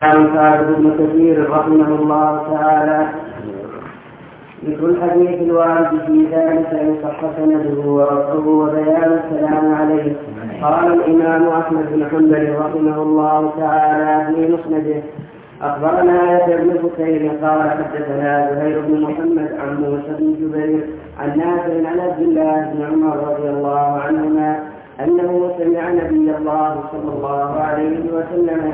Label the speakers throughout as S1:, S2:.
S1: عن ثابت بن كثير رحمه الله تعالى ذكر الحديث الوارد في ذلك ان صح سنده ورفعه وبيان السلام عليه. قال الامام احمد بن حنبل رحمه الله تعالى في مسنده اخبرنا يحيى بن بكير قال حدثنا زهير بن محمد عن موسى بن جبير عن نافع عن عبد الله بن عمر رضي الله عنهما أنه سمع نبي الله صلى الله عليه وسلم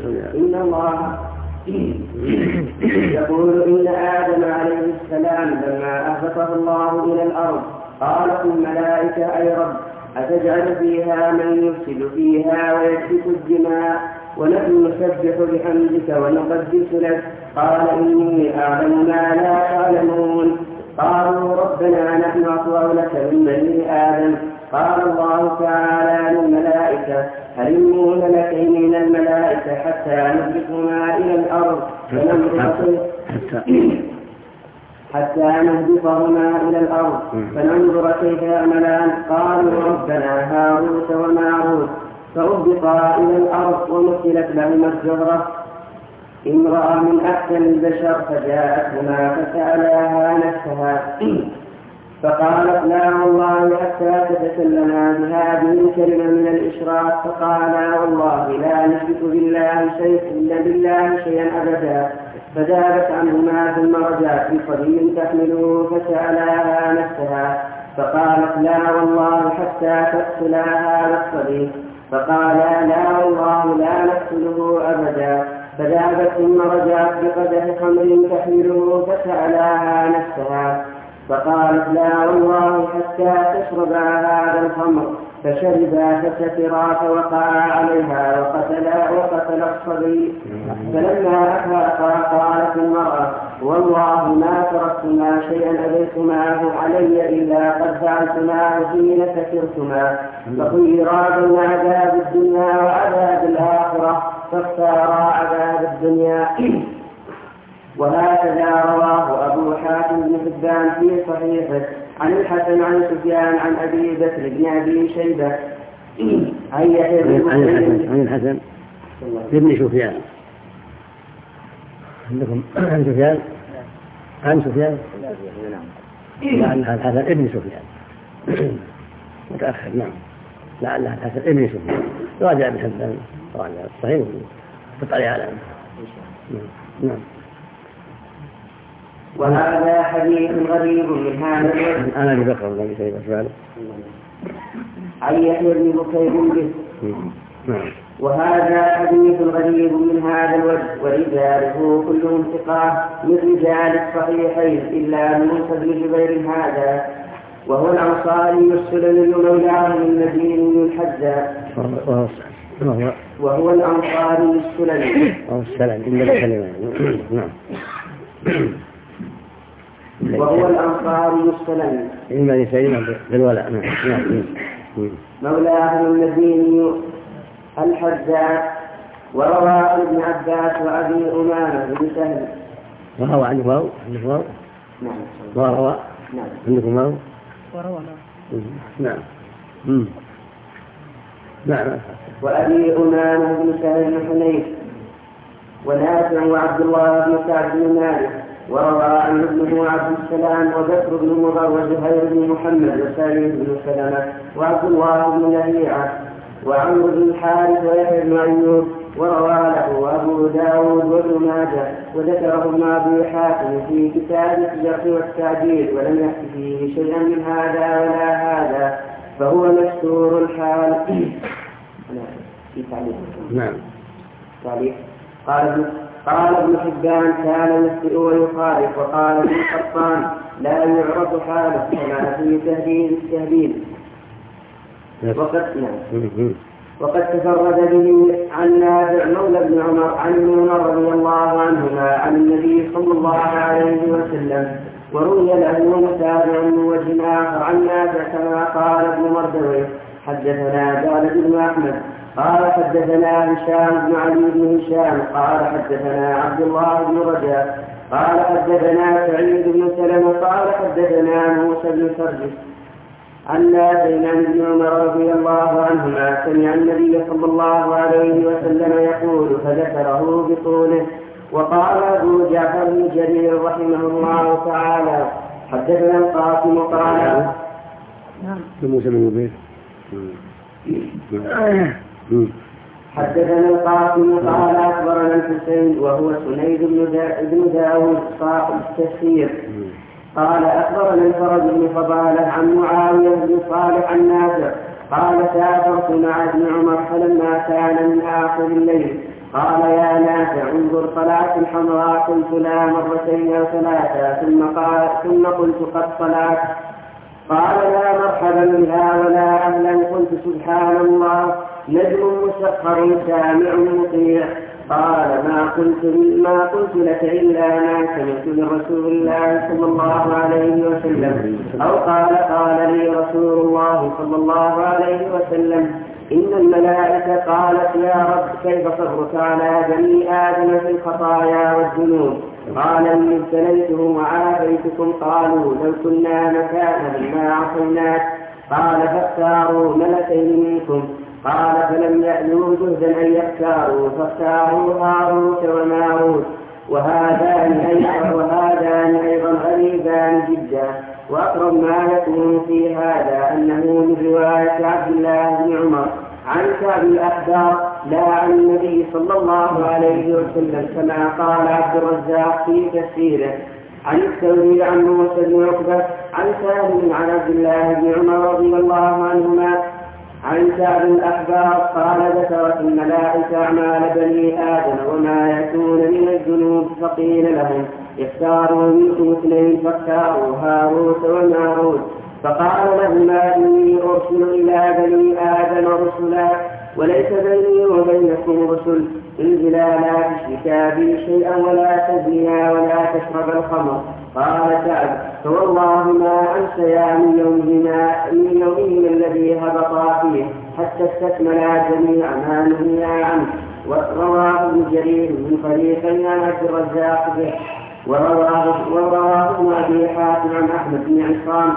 S1: يقول إن آدم عليه السلام لما أهبطه الله إلى الأرض قالت الملائكة أي رب أتجعل فيها من يفسد فيها ويسفك الدماء ونحن نسبح بحمدك ونقدس لك قال إني أعلم ما لا تعلمون. قالوا ربنا نحن أطوع لك من بني آدم. قال الله تعالى للملائكة هلموا ملكين من الملائكة حتى نهبطهما إلى الأرض فننظر كيف يعملان. قالوا ربنا هاروت وماروت فأهبطا إلى الأرض ومثلت لهما الزهرة امرأة من أحسن البشر فجاءتهما فسألاها نفسها فقالت لا والله حتى تتكلما بهذه الكلمة من الإشراك. فقالا والله لا نشرك بالله شيئا أبدا. فذهبت عنهما ثم رجعت بصبي تحمله فسألاها نفسها فقالت لا والله حتى تقتلا هذا الصبي. فقالا لا والله لا نقتله أبدا. فذهبت ثم رجعت بقدح خمر تحمله فسألاها نفسها فقالت لا والله حتى تشربا هذا الخمر. فشربا فسكرا فوقعا عليها وقتل الصبي. فلما أفاقا قالت المرأة والله ما تركتما شيئا أبيتماه علي إلا قد فعلتماه حين سكرتما. فخيرا بين عذاب الدنيا وعذاب الآخرة فاختارا عذاب الدنيا. وهكذا رواه أبو حاتم بن حبان في صحيحه عن الحسن عن سفيان عن أبي بكر بن أبي شيبة عن
S2: الحسن بن سفيان عندكم عن سفيان لعلها الحسن ابن سفيان متأخر. نعم لعلها الحسن ابن سفيان راجع ابن حبان راجع الصحيح تطلع على نعم.
S1: وهذا حديث غريب من هذا الوجه.
S2: أنا اللي بقرأ النبي صلى الله عليه وسلم
S1: عن يحيى بن بكير به. وهذا حديث غريب من هذا الوجه ورجاله كلهم ثقات من رجال الصحيحين إلا موسى بن جبير هذا وهو الأنصاري السلمي مولاه المديني الحجاج وهو الأنصاري السلمي وهو الأنصاري السلمي
S2: إما سيدنا بالولاء
S1: مولاه المديني الحجاج. وروى عن ابن عباس وأبي أمامة بن سهل.
S2: وروى عنه واو
S1: نعم.
S2: وروى عندكم واو
S3: وروى
S2: نعم.
S1: وأبي أمامة بن سهل بن حنيف ونافع وعبد الله بن سعد بن مالك. وروى عن ابنه عبد السلام وبكر بن مضر وزهير بن محمد وسعيد بن سلمة وعبد الله بن لهيعة وعمرو بن الحارث ويحيى بن أيوب. وروى له أبو داود وابن ماجه وذكره ابن أبي حاتم في كتاب الجرح والتعديل ولم يحكي فيه شيئا من هذا ولا هذا فهو مستور الحال.
S2: نعم.
S1: قال ابن حبان كان يخطئ ويخالف. وقال ابن قطان لا يعرف حاله كما في تهذيب التهذيب. وقد تفرد به عن نافع مولى بن عمر عن عمر رضي الله عنهما عن النبي صلى الله عليه وسلم. وروي له متابع من وجه آخر عن نافع كما قال ابن مردويه حدثنا داود بن أحمد قال حدثنا هشام بن علي بن هشام قال حدثنا عبد الله بن رجاء قال حدثنا سعيد بن سلمة قال حدثنا موسى بن سرجس عن نافع عن ابن عمر رضي الله عنهما سمع النبي صلى الله عليه وسلم يقول فذكره بطوله. وقال أبو جعفر بن جرير رحمه الله تعالى حدثنا القاسم قال حدثنا القاسم قال أخبرنا الحسين وهو سنيد بن داود صاحب التفسير قال أخبرنا الفرج بن فضالة عن معاوية بن صالح عن نافع قال سافرت مع ابن عمر فلما كان من آخر الليل قال يا نافع انظر طلعت الحمراء قلت لا مرتين أو ثلاثة ثم قلت قد طلعت قال لا مرحبا بها ولا أهلا قلت سبحان الله نجم مسخر سامع مطيع قال ما قلت لك إلا ما سمعت من رسول الله صلى الله عليه وسلم أو قال لي رسول الله صلى الله عليه وسلم إن الملائكة قالت يا رب كيف صبرك على بني آدم في الخطايا والذنوب قال إني ابتليتهم وعافيتكم قالوا لو كنا مكانا ما عصيناك قال فاختاروا ملكين منكم قال فلم يألوا جهدا أن يختاروا فاختاروا هاروت وماروت وهذان أيضا غريبان جدا وأقرب ما يكون في هذا أنه من رواية عبد الله بن عمر عن كعب الأحبار لا عن النبي صلى الله عليه وسلم كما قال عبد الرزاق في تفسيره عن الثوري عن موسى بن عقبة عن سالم عن عبد الله بن عمر رضي الله عنهما عن كعب الأحبار قال ذكرت الملائكة أعمال بني آدم وما يكون من الذنوب فقيل لهم اختاروا منكم اثنين فاختاروا هاروت وماروت فقال لهما إني أرسل إلى بني آدم رسلا وليس بيني وبينكم رسل انزلا لا تشركا بي شيئا ولا تزنيا ولا تشرب الخمر قال كعب فوالله ما أنسيا من يومهما الذي هبطا فيه حتى استكملا جميع ما نهيا عنه. ورواه ابن جرير من طريقين عن عبد الرزاق به ورواه ابن أبي حاتم عن أحمد بن عصام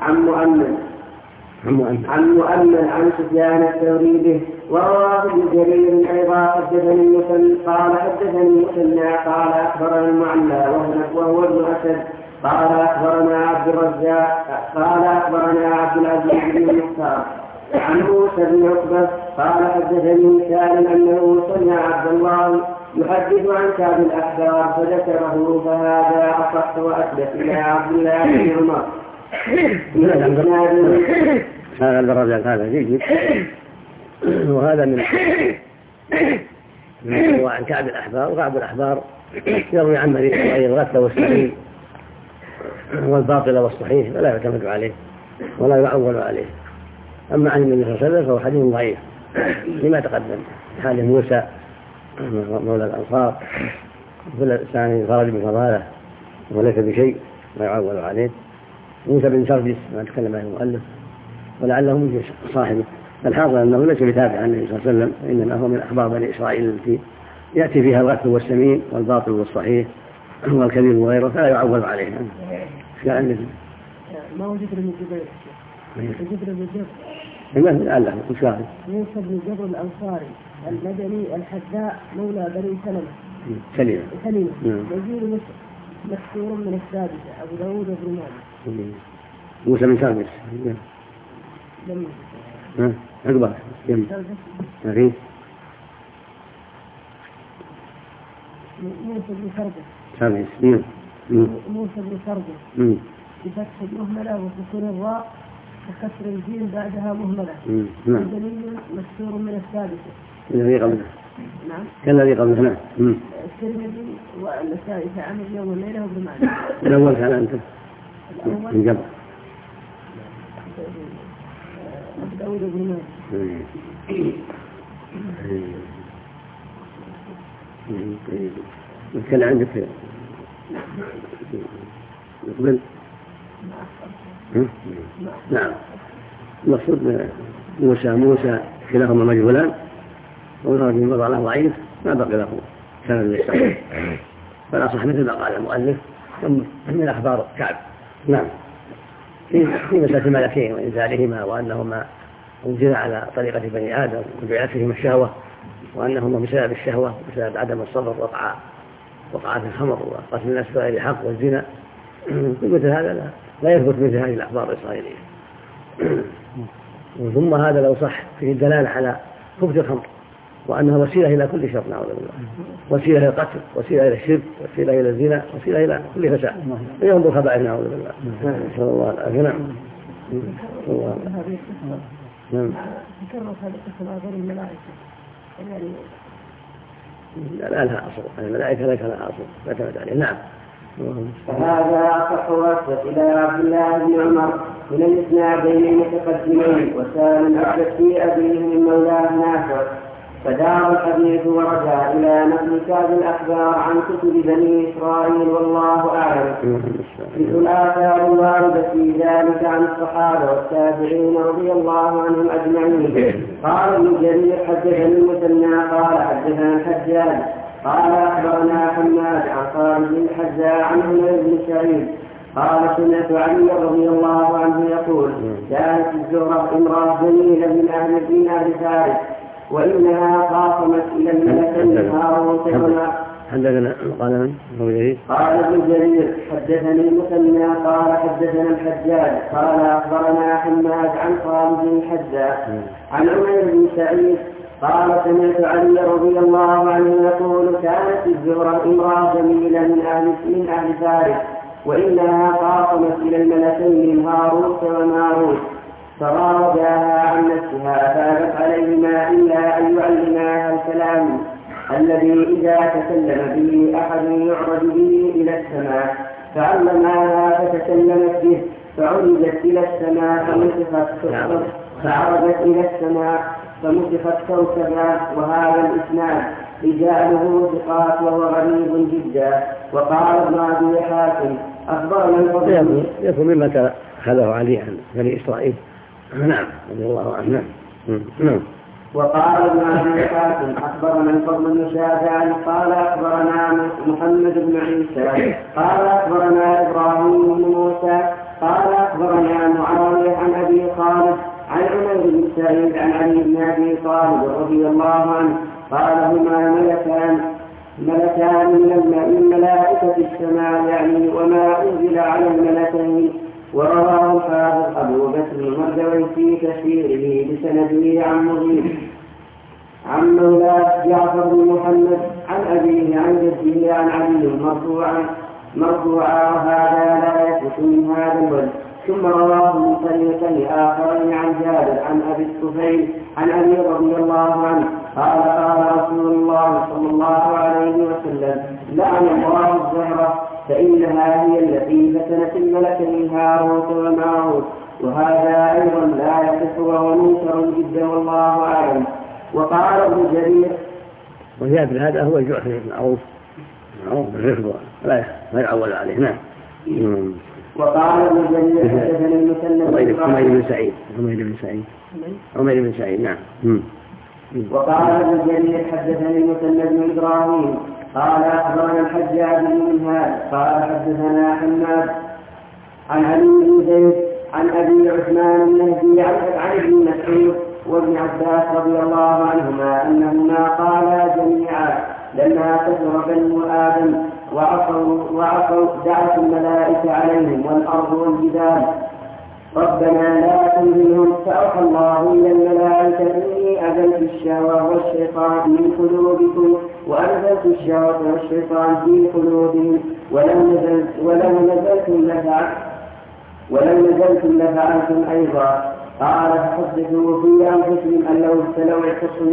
S1: عن مؤمن عن سفيان الثوري به. ورواه ابن جرير أيضا حدثني مثنى قال أخبرنا المعلى وهو ابن أسد قال أخبرنا عبد الرزاق قال أخبرنا عبد العزيز بن المختار عن موسى بن عقبة قال حدثني سالم أنه سمع عبد الله يحدث عن كعب الأحبار فذكره فهذا أصح وأثبت إلى عبد الله بن عمر.
S2: هذا الرجل هذا جيد وهذا من عن كعب الأحبار. وكعب الأحبار يروي عن الغث والسعيد والباطل والصحيح ولا يعتمد عليه ولا يعول عليه. أما عن النبي صلى الله عليه وسلم فهو حديث ضعيف لما تقدم حال موسى مولى الأنصار الثاني خرج من فضاله وليس بشيء لا يعول عليه. موسى بن سردس ما تكلم عنه المؤلف ولعله من صاحبه. الحاضر أنه ليس بتابع عن النبي صلى الله عليه وسلم إنما هو من أخبار بني إسرائيل التي يأتي فيها الغث والسمين والباطل والصحيح والكذب وغيره فلا يعول عليه.
S3: ما هو جبر بن جبير؟ جبر بن جبر
S2: لعله مشاهد
S3: موسى بن جبر الأنصاري المدني الحذاء مولى بني
S2: سلمة
S3: وزير مصر مكسور من السادسة أبو داود وابن ماجه.
S2: موسى بن سادس عقبة أخي
S3: موسى بن سردس موسى بن سردس بفتح المهملة وسكون الراء وكسر الجيم بعدها مهملة. دليل مكسور من السادسة
S2: الذي قبله.
S3: نعم
S2: كالذي قبله. نعم
S3: الترمذي والنسائي عن اليوم والليلة وابن ماجه.
S2: الأول كان أنت من جبر
S3: أبو داود وابن ماجه.
S2: كان عندك يقبل. نعم المقصود موسى كلاهما مجهولان وظهر من وضع له ضعيف ما بقي له سند يستقيم فالأصح مثل ما قال المؤلف من أخبار كعب. نعم في مسألة الملكين وإنزالهما وأنهما أنزل على طريقة بني آدم وجعلت فيهم الشهوة وأنهما بسبب الشهوة بسبب عدم الصبر وقعت الخمر وقتل الناس بغير حق والزنا. مثل هذا لا يثبت مثل هذه الأخبار الإسرائيلية. ثم هذا لو صح فيه الدلالة على خبث الخمر وأنها وسيلة إلى كل شر نعوذ بالله، وسيلة إلى القتل، وسيلة إلى الشرك، وسيلة إلى الزنا، وسيلة إلى كل فساد ينظر خبائث نعوذ بالله. نسأل الله العافية. نعم. نعم.
S3: تكرر هذه القصة غير الملائكة يعني
S2: لا لها أصل، الملائكة ليس لها أصل لا تعتمد عليه. نعم.
S1: فهذا أصح وأثبت إلى عبد الله بن عمر من الإسنادين المتقدمين وسالم أثبت في أبيه من مولاه نافع. فدار الحديث ورجع إلى نقل كتاب الأخبار عن كتب بني إسرائيل والله أعلم. مثل الآثار الواردة في ذلك عن الصحابة والتابعين رضي الله عنهم أجمعين. قال ابن جرير حدثني المثنى قال حدثنا الحجاج قال أخبرنا حماد عن خالد بن الحجاج عن عمر بن سعيد قال سمعت علي رضي الله عنه يقول كانت الزهرة امرأة جميلة من أهل فارس وإنها خاصمت إلى الملكين هاروت وماروت.
S2: حدثنا قال من؟
S1: قال ابن جرير حدثني المثنى قال حدثنا الحجاج قال أخبرنا حماد عن خالد بن الحجاج عن عمر بن سعيد قال سمعت علي رضي الله عنه يقول كانت الزهرة امرأة جميلة من أهل فارس وإنها خاصمت إلى الملكين هاروت وماروت فراوداها عن نفسها فابت عليهما إلا أن يعلماها الكلام الذي إذا تكلم به أحد يعرج به إلى السماء فعلماها فتكلمت به فعرجت إلى السماء فعرجت إلى السماء فمسخت كوكبا. وهذا الإسناد رجاله ثقات وهو غريب جدا. وقال ابن أبي حاتم أخبرنا الفضل
S2: يكون مما أخذه علي عن بني إسرائيل. نعم رضي الله عنه. نعم.
S1: وقال ابن أبي حاتم أخبرنا الفضل بن شافع قال أخبرنا محمد بن عيسى قال أخبرنا إبراهيم بن موسى قال أخبرنا معاوية عن أبي خالد عن عمر بن سعيد عن علي بن أبي طالب رضي الله عنه قال هما ملكان من ملائكة السماء يعني وما أنزل على الملكين. ورواه الحافظ أبو بكر المردوي في تفسيره بسنده عن مغيث عن مولاه جعفر بن محمد عن أبيه عن جده عن علي مرفوعا وهذا لا يثبت من هذا الوجه. ثم رواه من طريقين آخرين عن جابر عن أبي الطفيل عن علي رضي الله عنه قال قال رسول الله صلى الله عليه وسلم لعن الله الزهرة فإنها هي التي فتنت الملكين هاروت وماروت. وهذا أيضا لا يصح وهو منكر جدا والله أعلم. وقال ابن جرير
S2: وزيادة هذا هو الجعفي المعروف بالرفض لا يعول عليه. نعم.
S1: وقال ابن جرير حدثني المثنى
S2: عمر بن سعيد. نعم.
S1: وقال ابن جرير حدثني المثنى بن إبراهيم قال أخبرنا الحجاج بن منهال قال حدثنا حماد عن علي بن زيد عن أبي عثمان النهدي عن ابن مسعود وابن عباس رضي الله عنهما أنهما قالا جميعا لما كثر بنو آدم وعصوا دعت الملائكة عليهم والأرض والجبال ربنا لا تنزلهم. فأوحى الله إلى الملائكة إني أزلت الشهوة والشيطان من قلوبكم وأنزلت الشهوة والشيطان في قلوبهم ولو نزلتم لفعلتم أيضا. قال فحدثوا في أنفسهم أن لو ابتلوا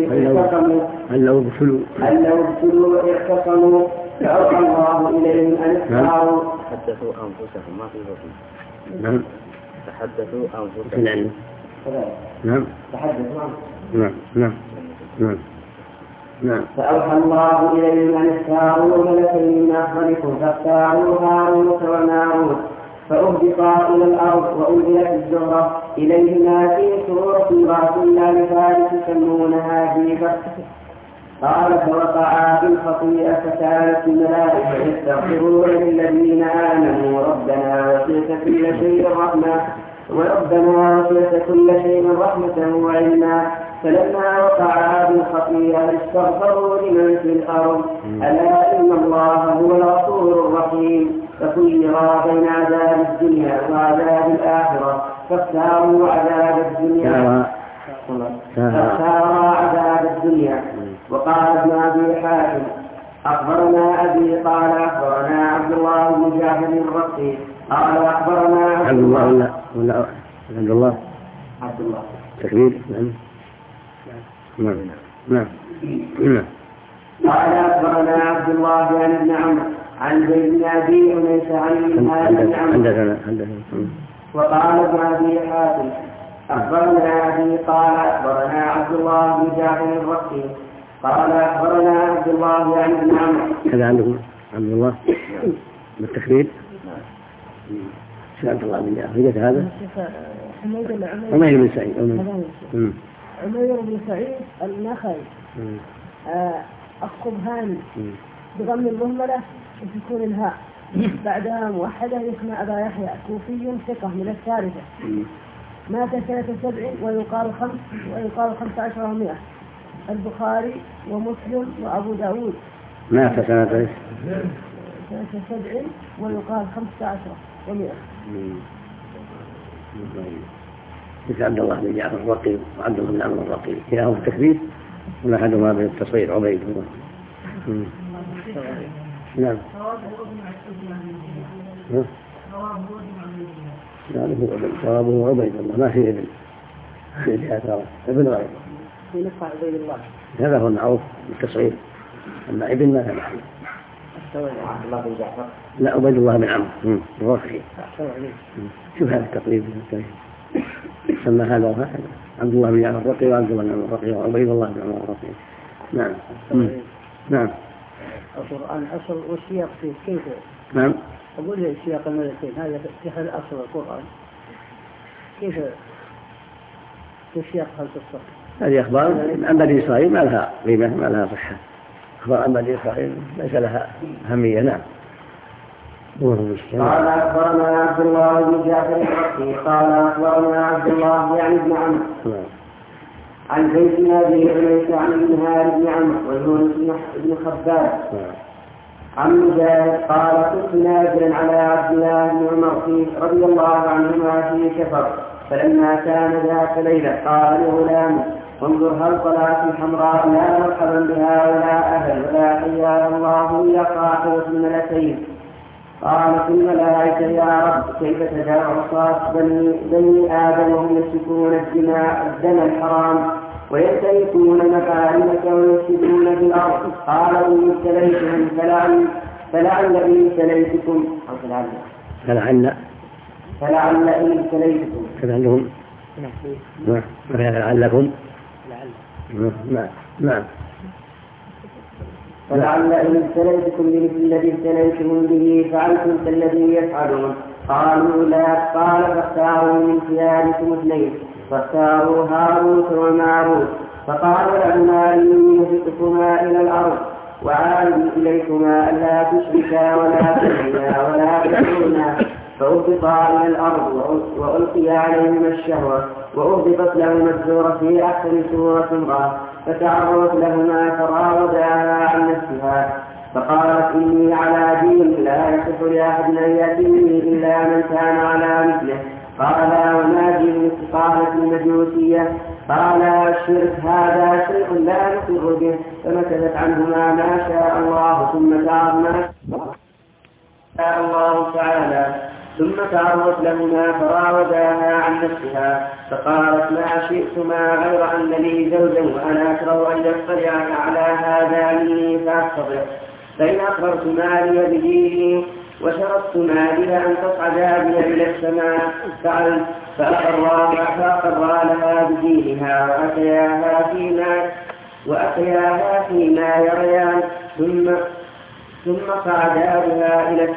S1: اعتصموا فأوحى الله إليهم أن اختاروا.
S4: حدثوا أنفسهم ما في الرسول.
S2: نعم.
S4: تحدثوا أنفسهم.
S2: نعم. نعم. نعم.
S1: فأوحى الله إليهم أن اختاروا ملكين من أفضلكم فاختاروا هاروت وماروت فأهبطا إلى الأرض وأنزلت الزهرة إليهما في سورة رأس الله فارس يسمونها جيبة. قال فوقعا بالخطيئة فكانت الملائكة يستغفرون للذين آمنوا ربنا وسعت كل شيء رحمة وربنا وسعت كل شيء رحمة وعلما فلما وقع بالخطيئة استغفروا لمن في الأرض ألا إن الله هو الغفور الرحيم فخيرا بين عذاب الدنيا وعذاب الآخرة فاختاروا عذاب الدنيا وقال ابن أبي حاتم أخبرنا أبي قال أخبرنا عبد الله بن جعفر الرقي قال أخبرنا
S2: عبد الله عبد الله تكبير نعم
S1: قال أخبرنا عبد الله عن ابن عمرو عن زيد بن أبي أنيس عن ابن عمرو وقال ابن أبي حاتم أخبرنا أبي قال أخبرنا عبد الله بن جعفر الرقي قال أخبرنا عبد الله عن ابن عمرو.
S2: هذا عندكم عبد الله بالتكبير؟ عبد الله بن جعفر هذا؟ عمير بن سعيد.
S3: عمير بن سعيد النخعي الصبهاني بضم المهملة وسكون الهاء بعدها موحدة اسمه أبا يحيى كوفي ثقة من الثالثة مات سنة 7 ويقال 15 و100 البخاري ومسلم وأبو داود.
S2: مات سنة
S3: 7 ويقال 15 و100.
S2: مثل عبد الله بن جعفر الرقي وعبد الله بن عمرو الرقي كلاهما التكبير ولا أحدهما بالتصغير عبيد الله. نعم. ثوابه عبيد الله ما في ابن ابن غيره
S3: في نفع عبيد الله
S2: هذا هو المعروف بالتصغير أما ابن ما له.
S1: عبد الله بن جعفر
S2: لا عبيد الله بن عمرو الرقي. شوف هذا التقريب سمى هذا وهذا عبد الله بن جعفر الرقي وعبد الله بن عمرو الرقي وعبيد الله بن عمرو الرقي. نعم. نعم.
S3: القرآن أصل والسياق فيه كيف؟
S2: نعم.
S3: أقول لي سياق الملكين هذا في هذا أصل القرآن كيف سياق هذا الصف؟
S2: هذه أخبار عن بني إسرائيل ما لها قيمة ما لها صحة. أخبار عن بني إسرائيل ليس لها أهمية. نعم.
S1: قال أخبرنا عبد الله بن جعفر الرقي قال أخبرنا عبد الله يعني ابن عمرو عن زيد بن أبي أنيس عن المنهار بن عمرو ويونس بن خباب عن مجاهد قال كنت نازلا على عبد الله بن عمر رضي الله عنهما في سفر فلما كان ذات ليلة قال لغلامه انظر هل طلعت الحمراء لا مرحبا بها ولا أهل ولا حيا الله إلا قاطبة الملكين. قالت الملائكة يا رب كيف تدع عصاة بني آدم وهم يسفكون الدم الحرام وينتهكون مكارمك ويفسدون في الأرض. قال إن ابتليتهم فلعل إن ابتليتكم فلعل إن ابتليتكم
S2: فلعلهم لعلكم نعم
S1: فلعل إن ابتليتكم بمثل الذي ابتليتم به فعلتم كالذي يفعلون. قالوا لا. قال فاختاروا من ثيابكم اثنين فاختاروا هاروت وماروت فقالوا لهما إني هبطكما إلى الأرض وعاد إليكما ألا تشركا ولا تزنيا ولا تحرما فأهبطا إلى الأرض وألقي عليهما الشهوة وأهبطت لهما الزور في أحسن سورة امرأة فتعرضت لهما فراوداها عن نفسها فقالت إني على دين لا يصح لأحد أن يأتيني إلا من كان على مثله. قال وما دين؟ قالت المجوسية. قال الشرك هذا شيء لا نقر به. فمكثت عنهما ما شاء الله ثم شاء الله تعالى ثم تعرضت لهما فراوداها عن نفسها فقالت ما شئتما غير أن لي زوجا وأنا أكره أن يطلع على هذا مني فأستطيع فإن أخبرتما لي بديني وشرطتما بها أن تصعدا بي إلى السماء فعلت فأقرا لها بدينها وأتياها فيما يريان ثم صعدا بها إلى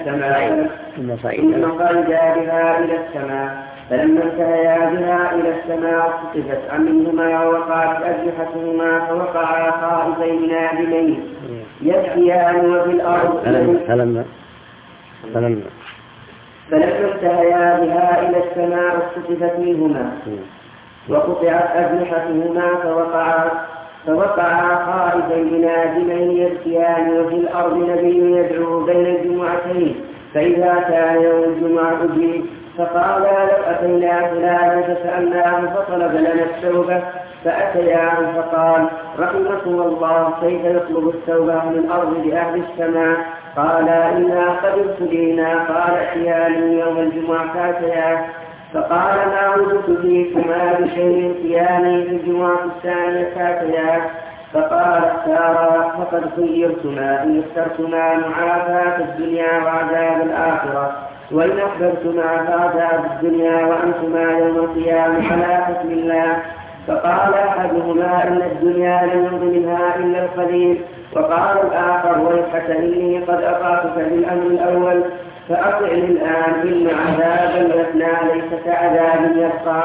S1: السماء فلما انتهيا بها إلى السماء خطفت عنهما ووقعت أجنحتهما فوقعا خائفين نادمين يبكيان وفي الأرض فلما انتهيا بها إلى السماء اختطفت منهما وقطعت أجنحتهما فوقعا خائفين نادمين يبكيان، وفي الأرض نبي يدعو بين الجمعتين، فإذا كان يوم الجمعة أجيب، فقالا لو أتينا فلانا فسألناه فطلب لنا التوبة، فأتياه فقال رحمكم الله كيف يطلب التوبة من الأرض بأهل السماء؟ قال إنا قد ابتلينا. قال ائتياني يوم الجمعة فأتياه فقال ما وجدت فيكما بشيء ائتياني في الجمعة الثانية فأتياه فقال اختارا فقد خيرتما إن اخترتما معافاة الدنيا وعذاب الآخرة، وإن أحببتما فعذاب الدنيا وأنتما يوم القيامة على حكم الله. فقال أحدهما إن الدنيا لم يمض منها إلا القليل، وقال الآخر ويحك إني قد أطعتك بالأمر الأول فأطعني الآن إن عذاب الأثنى ليس كعذاب يبقى.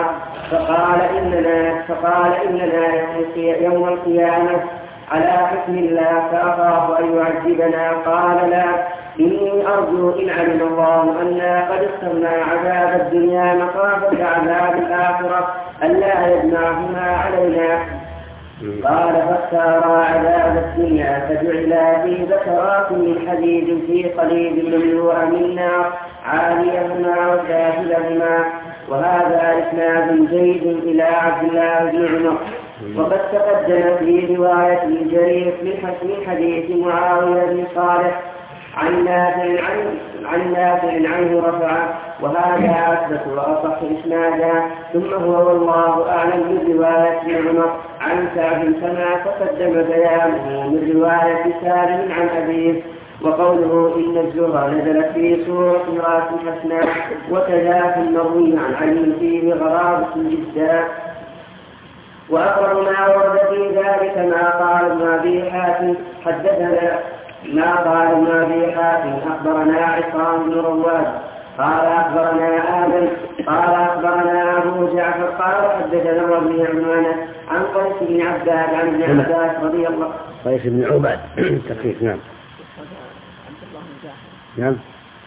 S1: فقال إننا يوم القيامة على حكم الله فأخاف أن يعذبنا. قال لا، إني أرجو إن علم الله أنا قد اخترنا عذاب الدنيا مخافة عذاب الآخرة ألا يجمعهما علينا. قال فاختارا عذاب الدنيا فجعلا في ذكرات من حديد في قليب مملوء من نار عاليهما وسافلهما. وهذا إسناد جيد إلى عبد الله بن عمر. وقد تقدم في رواية الجرير من حديث معاوية بن صالح عن نافع عنه رفعه، وهذا أثبت وأصح إسنادا. ثم هو والله أعلم من رواية ابن عمر عن كعب كما تقدم بيانه من رواية سالم عن أبيه. وقوله إن الزهر نزل في سورة امرأة حسناء وكذاك المروي عن علي فيه غرابة جدا. وأقرب ما ورد في ذلك ما قال ابن أبي حاتم أخبرنا عصام بن رواد قال أخبرنا آدم قال أخبرنا أبو جعفر قال حدثنا ابن عمانة عن قيس بن عباد عن ابن عباس رضي الله
S2: قيس بن عباد تخفيف. نعم نعم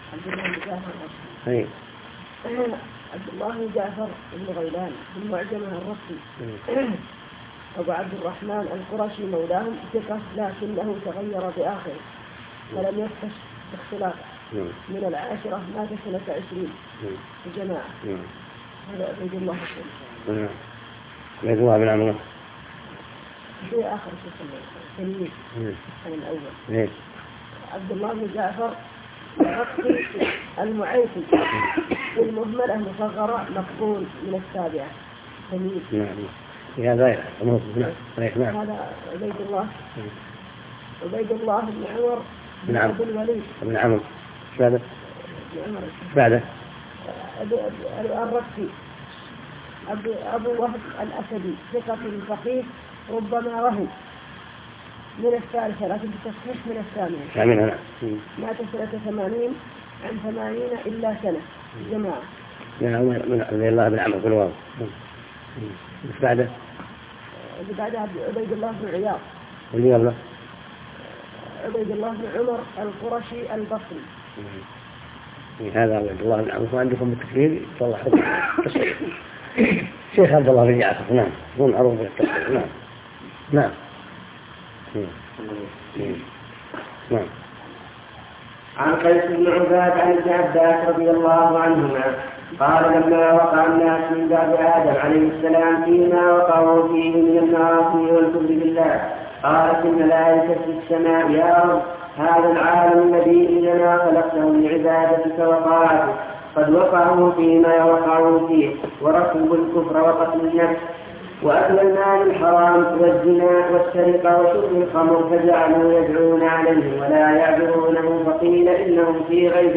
S3: عبد الله بن جعفر بن غيلان بن معجمة الرقي أبو عبد الرحمن القرشي مولاهم ثقة لكنه تغير بآخره فلم يفتش باختلاف من العاشرة مات سنة 20 الجماعة. هذا عبد الله
S2: عبد الله بن عمرو
S3: في آخر التلميذ الأول. عبد الله بن جعفر الرقي المعيفي في المهملة مصغرة مقبول من السابعة تلميذ.
S2: هذا
S3: هذا عبيد الله بن عمر بن عبد الوليد
S2: بن عمرو بعده
S3: الرقي أبو وهب الأسدي ثقة فقيه ربما وهم من الثالثة لكن بتصحيح من الثامنة. مات سنة 80 عن 80 إلا سنة جماعة.
S2: من عبد الله بن عمرو بن واو. بعده
S3: عبيد الله بن عياض عبيد الله بن عمر القرشي البصري.
S2: هذا عبد الله بن عمرو عندكم بالتكفير صلح التصحيح. شيخ عبد الله بن جعفر. نعم هو معروف بالتصحيح. نعم
S1: عن قيس بن عباد عن ابن عباس رضي الله عنهما قال لما وقع الناس من بعد آدم عليه السلام فيما وقعوا فيه من المعاصي والكفر بالله قالت الملائكة في السماء يا رب هذا العالم الذي إننا خلقتهم لعبادتك وطاعتك قد وقعوا فيما وقعوا فيه وركبوا الكفر وقتل النفس وأكل المال الحرام والزنا والسرقة وشرب الخمر فجعلوا يدعون عليه ولا يعذرونه فقيل إنهم في غيب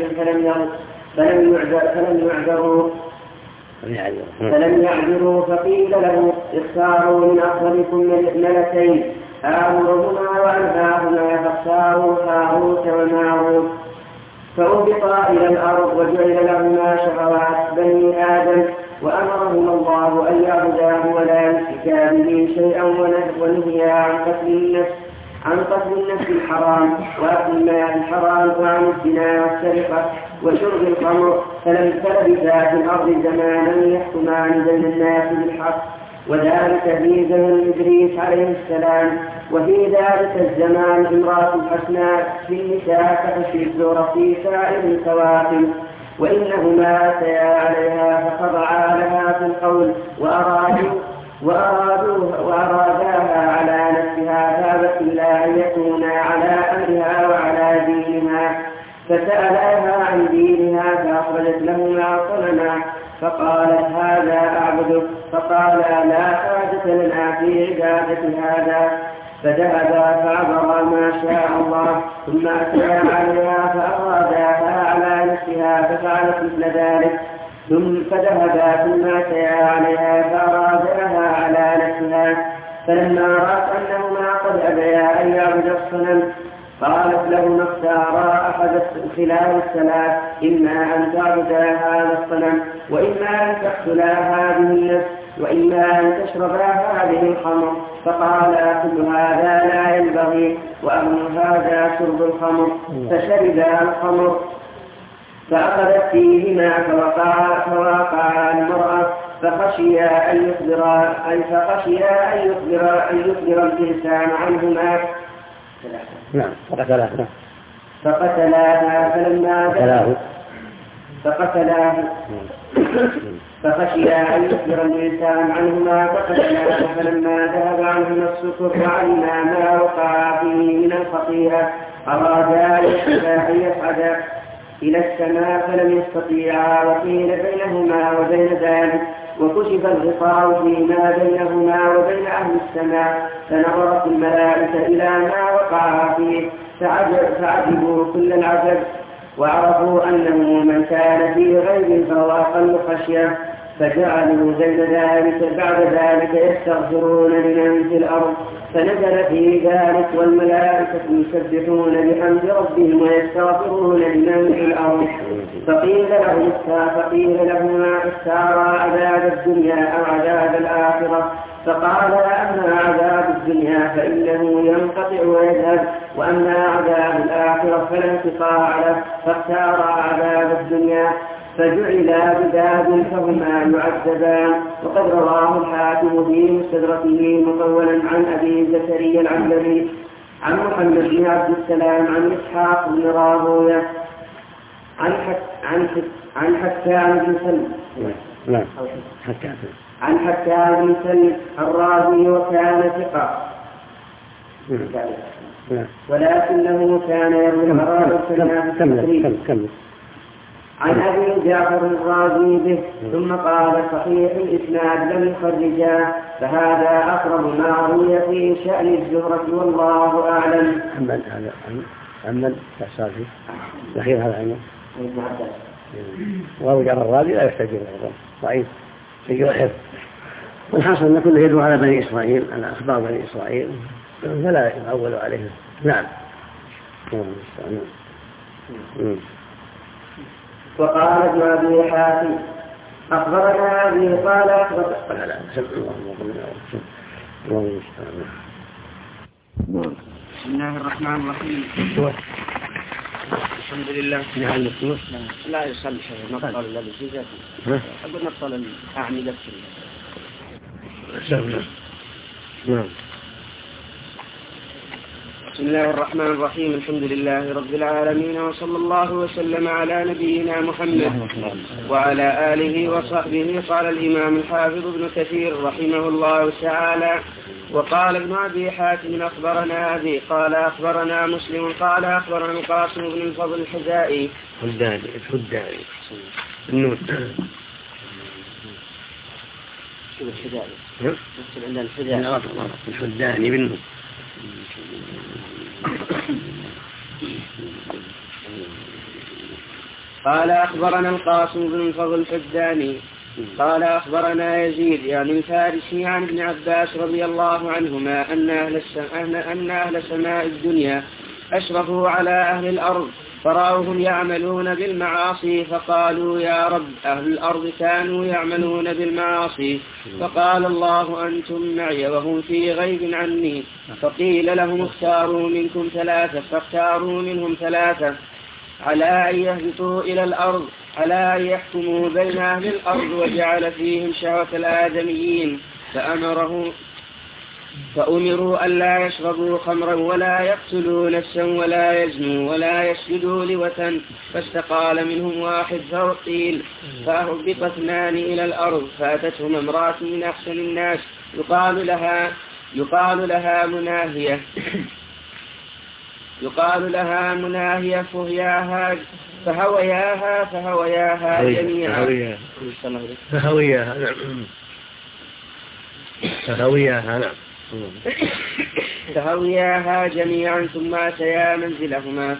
S1: فلم يعذروا فقيل له اختاروا من أفضلكم ملكين آمرهما وأنهاهما فاختاروا هاروت وماروت فأهبطا إلى الأرض وجعل لهما شهوات بني آدم وأمرهما الله أن يعبداه ولا يشركا به شيئا ونهيا عن قتل النفس عن قتل النفس الحرام وأكل المال الحرام وعن الزنا والسرقة وشرب الخمر، فلبثا في الأرض زمانا يحكمان بين الناس بالحق، وذلك في زمن إدريس عليه السلام. وفي ذلك الزمان امرأة حسناء في النساء تخشي الزور في سائر الكواكب، وإنهما أتيا عليها فخضعا لها في القول وأراداها على نفسها، فابت إلا أن يكونا على أمرها وعلى دينها، فسألها عن دينها فأخرجت لهما صنما، فقالت هذا أعبدك، فقالا لا حاجة لنا في عبادة هذا، فذهبا فعبرا ما شاء الله، ثم أتيا عليها فأراداها على نفسها ففعلت مثل ذلك، فذهبا ثم أتيا عليها فأراداها على نفسها، فلما رأت أنهما قد أبيا أن يعبد الصنم قالت لهما اختارا أحد خلال الثلاث، إما أن تعبدا هذا الصنم، وإما أن تقتلا هذه النفس، وإما أن تشربا هذه الخمر، فقالا كل هذا لا ينبغي، وأمر هذا شرب الخمر، فشربا الخمر فأخذت فيهما فوقعا المرأة، فخشيا أن يخبر الإنسان عنهما.
S2: نعم.
S1: فقتلاها فلما فخشيا أن يخبر الإنسان عنهما فقتلاها، فلما ذهب عنهما السكر وعلما ما وقع فيه من الخطيئة أرادا أن يصعدا إلى السماء فلم يستطيعا، وحيل بينهما وبين ذلك، وكشف الغطاء فيما بينهما وبين أهل السماء، فنظرت الملائكة إلى ما وقع فيه فعجبوا كل العجب، وعرفوا أنه من كان في غيب فهو أقل خشية، فجعلوا بعد ذلك يستغفرون لمن في الأرض، فنزل في ذلك والملائكة يسبحون بحمد ربهم ويستغفرون لمن في الأرض، فقيل لهما اختارا عذاب الدنيا أو عذاب الآخرة، فقال أما عذاب الدنيا فإنه ينقطع ويذهب، وأما عذاب الآخرة فلا انقطاع له، فاختارا عذاب الدنيا، فجعلا بذاب فهما يعذبان. وقد رواه الحاكم في مستدركه مطولا عن أبي زكريا العنبري عن محمد بن عبد السلام عن إسحاق بن راهويه عن حكام بن سلم عن حكام بن سلم الرازي، وكان ثقة ولكنه كان يروي الحرام والسنة عن أبي جعفر الرازي به، ثم قال صحيح الإسناد لم يخرجاه، فهذا أقرب ما روي في شأن الزهرة والله أعلم.
S2: أمن تحصافي الأخير هذا عنه وأبو جعفر الرازي لا يحتاج إليه، ضعيف سيء الحفظ، والحاصل أن كله يدعو على بني إسرائيل، على أخبار بني إسرائيل، فلا يتعول عليهم. نعم.
S1: وقال ابن أبي حاتم أخبرنا أبي قال أخبرنا بسم الله الرحمن الرحيم. الحمد لله. لا يصلي شيء نقل الذي في ذاته، أقول نقل الأعمدة
S2: نعم.
S1: بسم الله الرحمن الرحيم. الحمد لله رب العالمين، وصلى الله وسلم على نبينا محمد وعلى آله وصحبه. قال الإمام الحافظ ابن كثير رحمه الله تعالى: وقال ابن أبي حاتم أخبرنا أبي قال أخبرنا مسلم قال أخبرنا القاسم بن الفضل الحذائي
S2: الحداني النون الحداني بالنون.
S1: قال أخبرنا القاسم بن الفضل الحداني قال أخبرنا يزيد يعني الفارسي عن ابن عباس رضي الله عنهما أن أهل سماء الدنيا أشرفوا على أهل الأرض،
S5: فرأوهم يعملون بالمعاصي فقالوا يا رب أهل الأرض كانوا يعملون بالمعاصي، فقال الله أنتم معي وهم في غيب عني. فقيل لهم اختاروا منكم 3 فاختاروا منهم 3 على أن يهبطوا إلى الأرض، على أن يحكموا بين أهل الأرض، وجعل فيهم شهوة الآدميين فأمروا ألا يشربوا خمرا ولا يقتلوا نفسا ولا يزنوا ولا يسجدوا لوثن. فاستقال منهم واحد فقيل فأهبط 2 إلى الأرض، فأتتهم امرأة من أحسن الناس يقال لها مناهية فهوياها جميعا. فهوياها جميعا ثم أتيا منزلها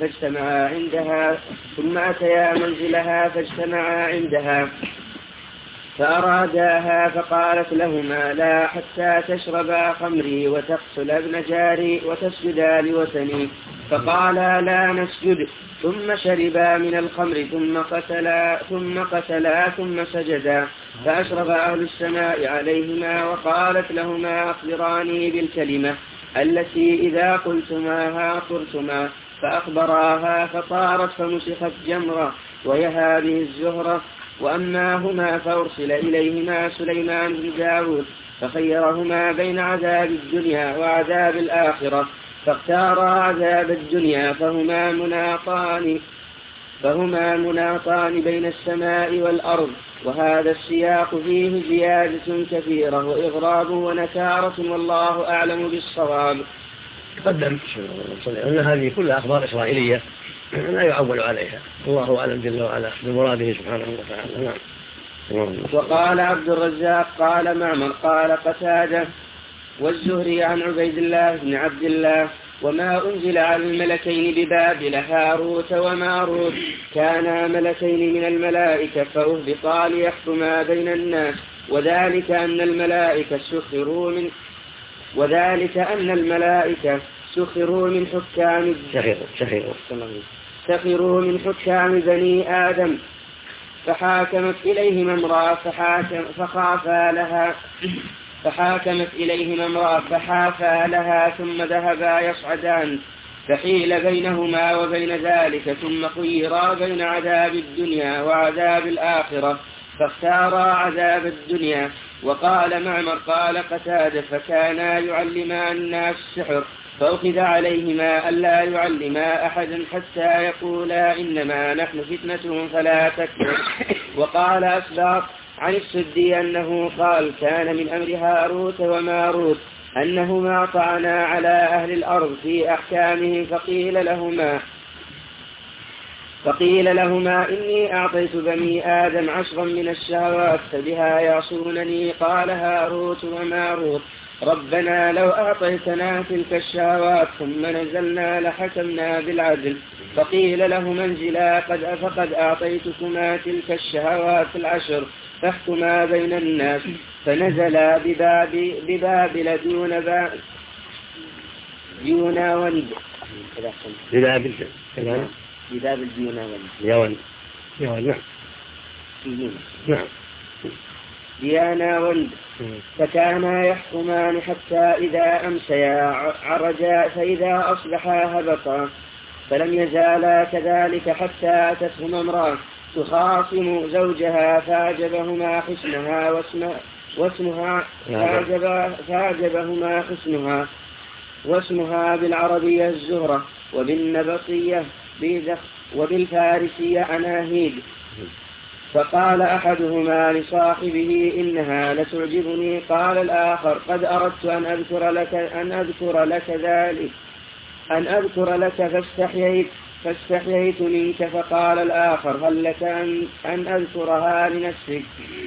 S5: فاجتمعا عندها فأراداها فقالت لهما لا حتى تشربا خمري وتقتل ابن جاري وتسجدا لوثني. فقالا لا نسجد. ثم شربا من الخمر ثم قتلا ثم سجدا. فأشرف أهل السماء عليهما وقالت لهما أخبراني بالكلمة التي إذا قلتماها طرتما. فأخبراها فطارت فمسخت جمرة وهي هذه الزهرة. وأما هما فأرسل إليهما سليمان بن داود فخيرهما بين عذاب الدنيا وعذاب الآخرة، فاختارا عذاب الدنيا فهما مناطان بين السماء والأرض. وهذا السياق فيه زيادة كثيرة وإغراب ونكارة، والله أعلم بالصواب.
S2: تقدم أن هذه كلها أخبار إسرائيلية لا يعول عليها، الله أعلم جل وعلا بمراده سبحانه وتعالى. نعم.
S5: وقال عبد الرزاق قال معمر قال قتادة والزهري عن عبيد الله بن عبد الله وما أنزل على الملكين ببابل هاروت وماروت كانا ملكين من الملائكة فأهبطا ليحكما بين الناس، وذلك أن الملائكة سخروا من حكام بني آدم. فحاكمت إليهما امرأة فحافا لها ثم ذهبا يصعدان، فحيل بينهما وبين ذلك، ثم خيرا بين عذاب الدنيا وعذاب الآخرة فاختارا عذاب الدنيا. وقال معمر قال قتادة فكانا يعلمان الناس السحر، فأخذ عليهما ألا يعلما أحدا حتى يقولا إنما نحن فتنة فلا تكفر. وقال أسباط عن السدي أنه قال كان من أمر هاروت وماروت أنهما طعنا على أهل الأرض في أحكامهم، فقيل لهما إني أعطيت بني آدم 10 من الشهوات فبها يعصونني. قال هاروت وماروت ربنا لو أعطيتنا تلك الشهوات ثم نزلنا لحكمنا بالعدل. فقيل لهما انزلا فقد أعطيتكما تلك الشهوات 10 فاحكما بين الناس. فنزلا ببابل ديانا وند فكانا يحكمان حتى إذا أمسيا عرجا فإذا أصبحا هبطا، فلم يزالا كذلك حتى أتتهما امرأة تخاصم زوجها فأعجبهما حسنها واسمها بالعربية الزهرة وبالنبطية وبالفارسية أناهيد. فقال أحدهما لصاحبه إنها لتعجبني. قال الآخر قد أردت أن أذكر لك فاستحييت منك. فقال الآخر هل لك أن أذكرها لنفسك؟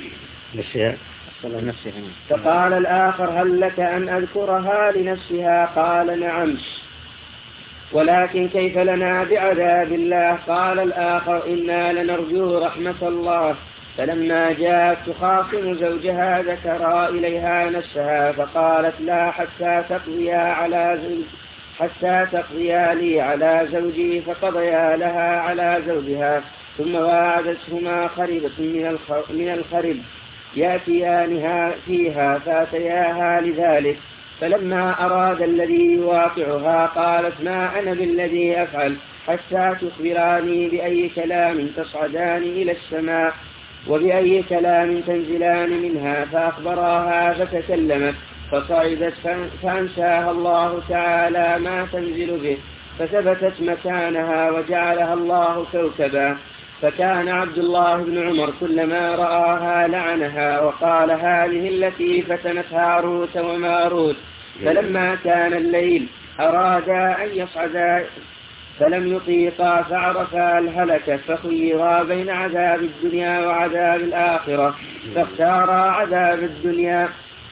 S5: فقال الآخر هل لك أن أذكرها لنفسها؟ قال نعم، ولكن كيف لنا بعذاب الله؟ قال الآخر إنا لنرجو رحمة الله. فلما جاءت تخاصم زوجها ذكر إليها نفسها فقالت لا حتى تقضيا حتى تقضيا لي على زوجي، فقضيا لها على زوجها، ثم واعدتهما خربة من الخرب يأتيانها فيها فأتياها لذلك. فلما أراد الذي يواقعها قالت ما أنا بالذي أفعل حتى تخبراني بأي كلام تصعدان إلى السماء وبأي كلام تنزلان منها. فأخبراها فتكلمت فصعدت فأنساها الله تعالى ما تنزل به، فثبتت مكانها وجعلها الله كوكبا. فكان عبد الله بن عمر كلما رآها لعنها وقال هذه التي فتنت هاروت وماروت. فلما كان الليل أرادا أن يصعدا فلم يطيقا فعرفا الهلكة، فخيرا بين عذاب الدنيا وعذاب الآخرة، فاختارا عذاب الدنيا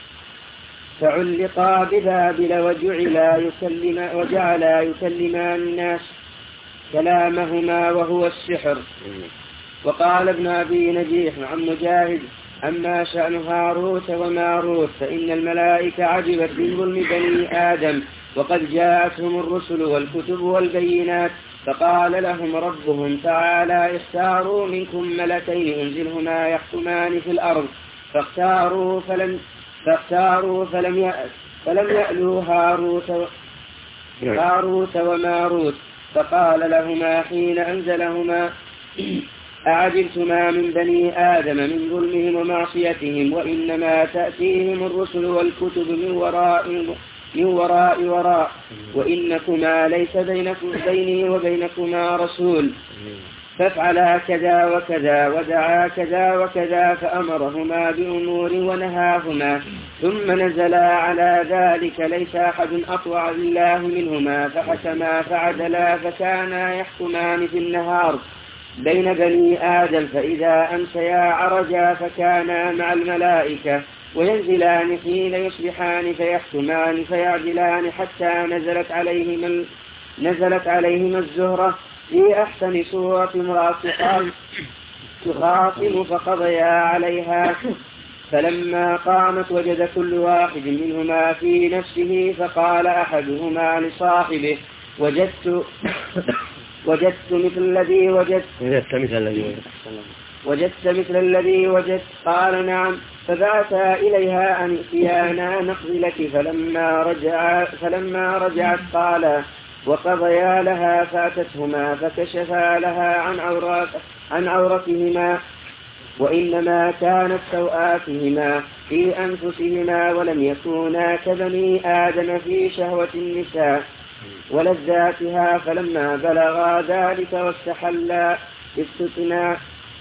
S5: فعلقا ببابل وجعلا يكلمان الناس كلامهما وهو السحر. وقال ابن أبي نجيح عن مجاهد أما شأن هاروت وماروت فإن الملائكة عجبت من ظلم بني آدم وقد جاءتهم الرسل والكتب والبينات، فقال لهم ربهم تعالى اختاروا منكم ملكين انزلهما يحكمان في الأرض، فاختاروا فلم يألوا هاروت وماروت. فقال لهما حين أنزلهما أعجبتما من بني آدم من ظلمهم ومعصيتهم، وإنما تأتيهم الرسل والكتب من وراء وإنكما ليس بيني وبينكما رسول، فافعلا كذا وكذا ودعا كذا وكذا، فأمرهما بأمور ونهاهما، ثم نزلا على ذلك ليس أحد أطوع لله منهما، فحكما فعدلا فكانا يحكمان في النهار بين بني آدم، فإذا أمسيا عرجا فكانا مع الملائكة وينزلان حين يصبحان فيحكمان فيعدلان حتى نزلت عليهما الزهرة في أحسن صورة امرأة تخاصم فقضيا عليها. فلما قامت وجد كل واحد منهما في نفسه، فقال أحدهما لصاحبه وجدت مثل الذي وجدت قال نعم. فبعثا إليها أن ائتيانا نقضي لك. فلما رجعت قال وقضيا لها فأتتهما فكشفا لها عن عورتهما، وإنما كانت سوآتهما في أنفسهما، ولم يكونا كبني آدم في شهوة النساء ولذاتها. فلما بلغا ذلك واستحلا استثناء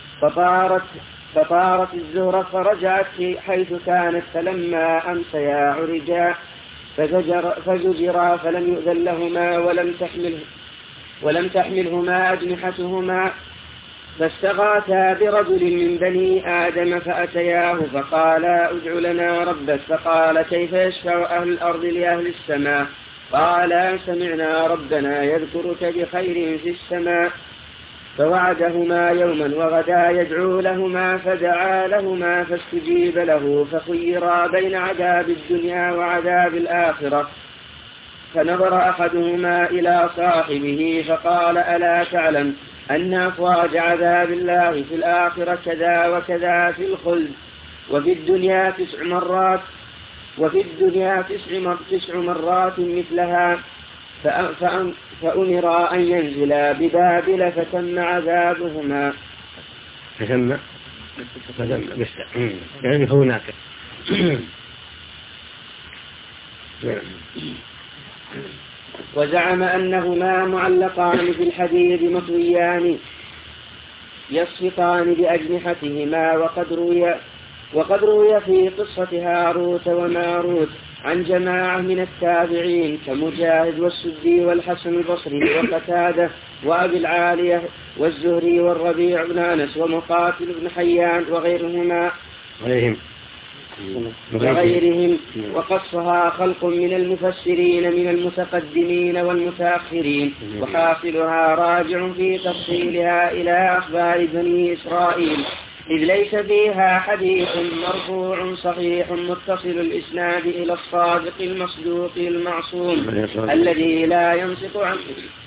S5: فطارت الزهرة فرجعت حيث كانت. فلما أمسيا عرجا فزجرا فلم يؤذن لهما ولم تحملهما أجنحتهما، فاستغاثا برجل من بني آدم فأتياه فقالا ادع لنا ربك. فقال كيف يشفع أهل الأرض لأهل السماء؟ قالا سمعنا ربنا يذكرك بخير في السماء. فوعدهما يوما وغدا يدعو لهما، فدعا لهما فاستجيب له، فخيرا بين عذاب الدنيا وعذاب الآخرة. فنظر أحدهما إلى صاحبه فقال ألا تعلم أن أفواج عذاب الله في الآخرة كذا وكذا في الخلد، وفي الدنيا 9 مرات مثلها. فأمر أن ينزلا ببابل فتم عذابهما.
S2: يعني هناك
S5: وزعم أنهما معلقان في الحديد مطويان يصفقان بأجنحتهما. وقد روي في قصة هاروت وماروت عن جماعة من التابعين كمجاهد والسدي والحسن البصري وقتادة وأبي العالية والزهري والربيع بن أنس ومقاتل بن حيان وغيرهم وقصها خلق من المفسرين من المتقدمين والمتأخرين، وحاصلها راجع في تفصيلها إلى أخبار بني إسرائيل إذ ليس فيها حديث مرفوع صحيح متصل الإسناد إلى الصادق المصدوق المعصوم الذي لا ينطق عن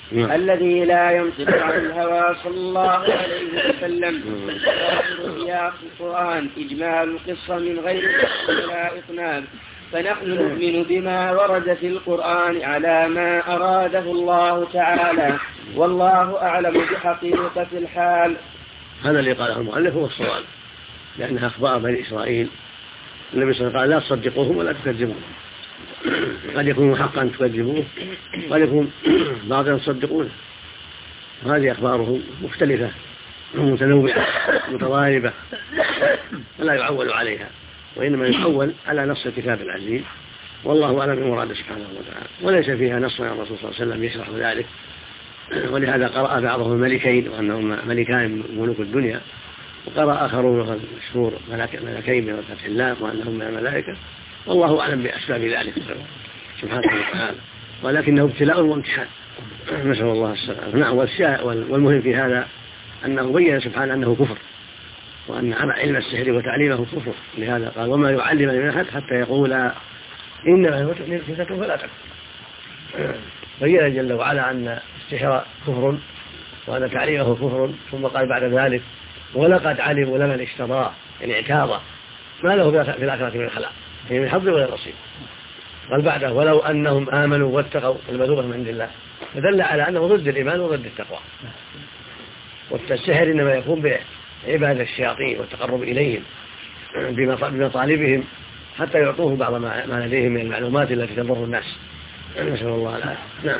S5: الهوى صلى الله عليه وسلم. سياق القرآن إجمال القصة من غير ولا إطناب، فنحن نؤمن بما ورد في القرآن على ما أراده الله تعالى، والله أعلم بحقيقة الحال.
S2: هذا اللي قاله المؤلف هو الصواب، لأنها أخبار بني إسرائيل. النبي صلى الله عليه وسلم قال لا تصدقوهم ولا تكذبوهم، قد يكون حقا تكذبوه قد يكون باطلا تصدقونه. هذه أخبارهم مختلفة متنوعة متضاربة، فلا يعول عليها، وإنما يعول على نص الكتاب العزيز، والله أعلم بمراده سبحانه وتعالى. وليس فيها نص عن الرسول صلى الله عليه وسلم يشرح ذلك، ولهذا قرأ بعضهم الملكين وأنهم ملكان من ملوك الدنيا، وقرأ آخرون مشهور ملكين من فتح الله وأنهم من الملائكة، والله أعلم بأسباب ذلك سبحانه وتعالى، ولكنه ابتلاء وامتحان، نسأل الله السلامة. نعم. والمهم في هذا أنه بين سبحانه أنه كفر، وأن علم السحر وتعليمه كفر، لهذا قال وما يعلم من أحد حتى يقول إنما هو فتنة فلا تكفر. بين جل وعلا أن السحر كفر وأن تعليمه كفر، ثم قال بعد ذلك ولقد علموا لمن اشتراه، يعني اعتاضه ما له في الآخرة من خلاق، يعني من حظ ولا نصيب. قال بعده ولو أنهم آمنوا واتقوا، المذوبة من عند الله، فدل على أنه ضد الإيمان وضد التقوى. والسحر إنما يكون بعبادة الشياطين والتقرب إليهم بمطالبهم حتى يعطوه بعض ما لديهم من المعلومات التي تضر الناس، نسأل الله العافية. نعم.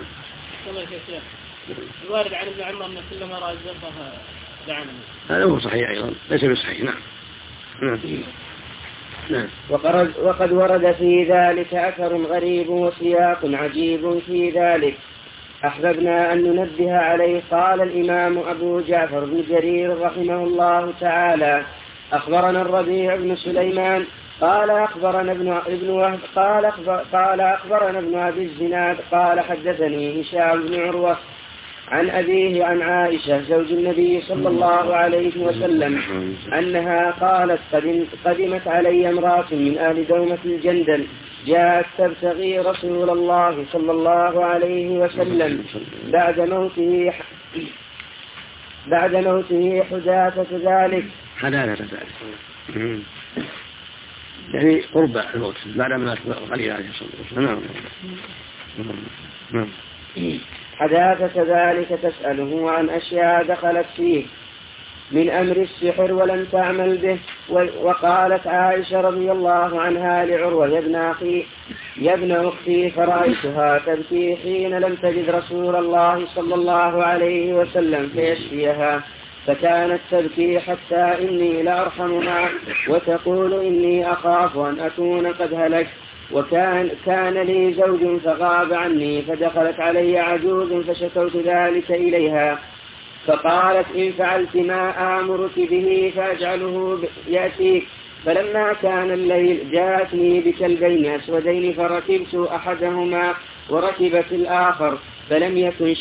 S6: الوارد عن ابن عمر أن كل ما رأى الزرقة دعنا،
S2: هذا هو صحيح أيضا، ليس بصحيح. نعم. نعم. نعم.
S5: وقد ورد في ذلك أثر غريب وسياق عجيب في ذلك أحببنا أن ننبه عليه. قال الإمام أبو جعفر بن جرير رحمه الله تعالى أخبرنا الربيع بن سليمان قال أخبرنا ابن وهب قال أخبرنا ابن أبي الزناد قال حدثني هشام بن عروة عن أبيه عن عائشة زوج النبي صلى الله عليه وسلم أنها قالت قدمت علي امرأة من أهل دومة الجندل جاءت تبتغي رسول الله صلى الله عليه وسلم بعد موته حداثة ذلك
S2: يعني قرب الموت بعد ما قليل عليه الصلاة والسلام. نعم.
S5: حداثة ذلك تسأله عن أشياء دخلت فيه من أمر السحر ولم تعمل به. وقالت عائشة رضي الله عنها لعروة يا ابن أختي فرأيتها تبكي حين لم تجد رسول الله صلى الله عليه وسلم فيشفيها، فكانت تبكي حتى إني لأرحمها وتقول إني أخاف أن أكون قد هلكت. كان لي زوج فغاب عني، فدخلت علي عجوز فشكوت ذلك إليها، فقالت إن فعلت ما آمرك به فأجعله يأتيك. فلما كان الليل جاءتني بكلبين أسودين فركبت أحدهما وركبت الآخر، فلم يكن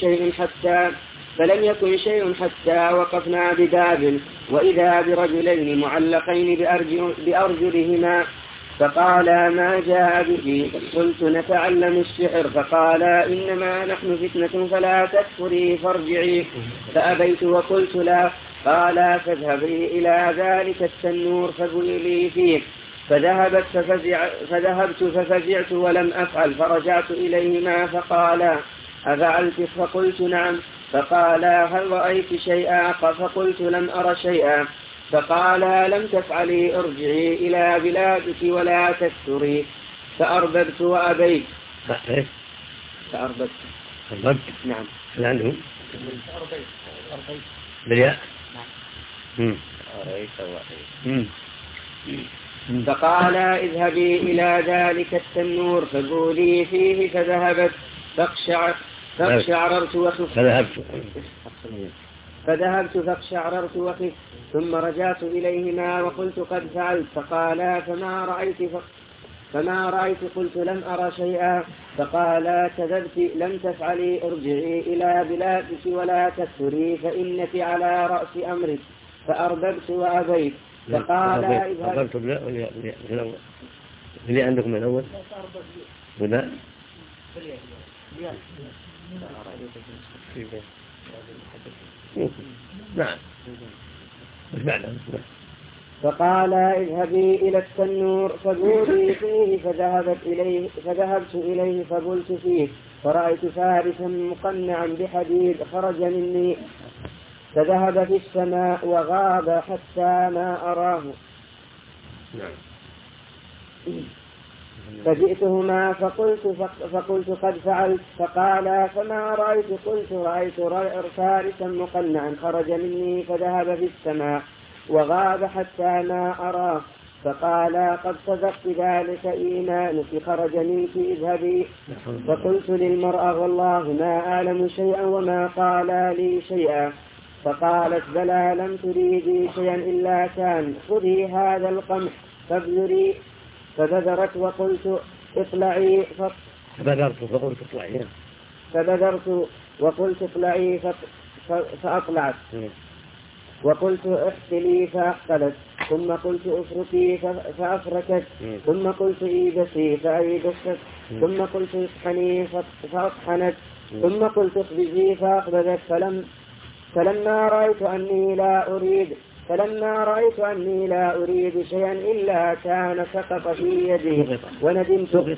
S5: شيء حتى وقفنا بباب، وإذا برجلين معلقين بأرجلهما، فقال ما جاء به؟ قلت نتعلم السحر. فقال إنما نحن فتنة فلا تكفري فارجعي. فأبيت وقلت لا. قال فاذهبي إلى ذلك التنور فبولي فيه. فذهبت ففزعت ولم أفعل، فرجعت إليهما فقال أفعلت؟ فقلت نعم. فقال هل رأيت شيئا؟ فقلت لم أر شيئا. فقال لم تفعلي ارجعي إلى بلادك ولا تكثري. فأرببت وأبيت. فأرببت نعم.
S2: عندهم بالياء.
S5: فقال اذهبي إلى ذلك التنور فقولي فيه. فذهبت فذهبت فاقشعررت وخفت، ثم رجعت إليهما وقلت قد فعلت. فقالا فما رأيت؟ قلت لم أرى شيئا. فقالا كذبت، لم تفعلي ارجعي إلى بلادك ولا تكثري، فإنك على رأس أمرك. فأرببت وأبيت. فقال اذهب.
S2: أرببت اللي عندكم من الأول ولا نعم بس بعدها.
S5: فقال اذهبي إلى التنور فبولي فيه. فذهبت إليه فبلت فيه فرأيت فارسا مقنعا بحديد خرج مني فذهب في السماء وغاب حتى ما أراه. فجئتهما فقلت قد فعلت. فقال فما رأيت؟ قلت رأيت فارسا مقنعا خرج مني فذهب في السماء وغاب حتى ما أراه. فقال قد صدقت ذلك إيمانك خرج منك اذهبي. فقلت للمرأة والله ما أعلم شيئا وما قال لي شيئا. فقالت بلى لم تريدي شيئا إلا كان خذي هذا القمح فابذري. فبذرت وقلت اطلعي فبذرت وقلت اطلعي فأطلعت. وقلت احتلي فأحتلت. ثم قلت افركي فأفركت. ثم قلت ايبسي فأيبست. ثم قلت اطحني فأطحنت. ثم قلت اخبزي فأخبزت. فلما رأيت أني لا أريد شيئا إلا كان سقط في يدي وندمت.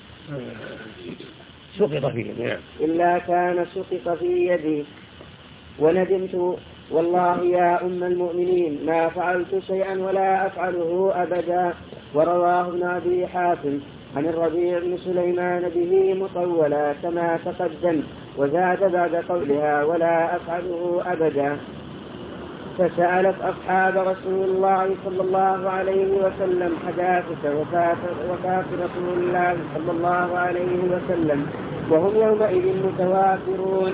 S2: سقط فيه
S5: إلا كان سقط في يدي وندمت. والله يا أم المؤمنين ما فعلت شيئا ولا أفعله أبدا. ورواه ابن أبي حاتم عن الربيع بن سليمان به مطولا كما تقدم وزاد بعد قولها ولا أفعله أبدا. فسألت أصحاب رسول الله صلى الله عليه وسلم حداثة وفاة رسول الله صلى الله عليه وسلم وهم يومئذ متوافرون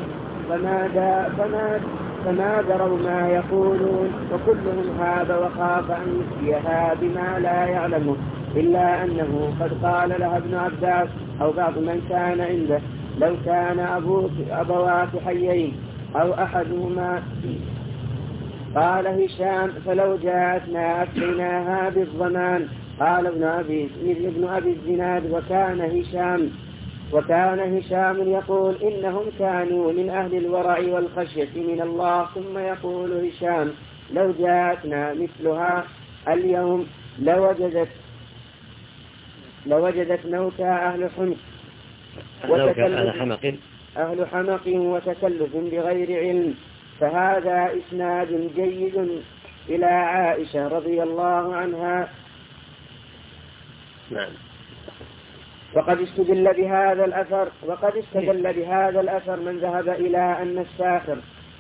S5: فما دروا ما يقولون وكلهم هاب وخاف أن يفتيها بما لا يعلمه إلا أنه قد قال لها ابن عباس أو بعض من كان عنده لو كان أبواك حيين أو أحدهما. قال هشام فلو جاءتنا أفتيناها بالضمان. قال ابن أبي الزناد وكان هشام يقول إنهم كانوا من أهل الورع والخشية من الله. ثم يقول هشام لو جاءتنا مثلها اليوم لوجدت موتى أهل حمق وتكلف بغير علم. فهذا إسناد جيد إلى عائشة رضي الله عنها.
S2: نعم.
S5: وقد استدل بهذا الأثر من ذهب إلى أن الساحر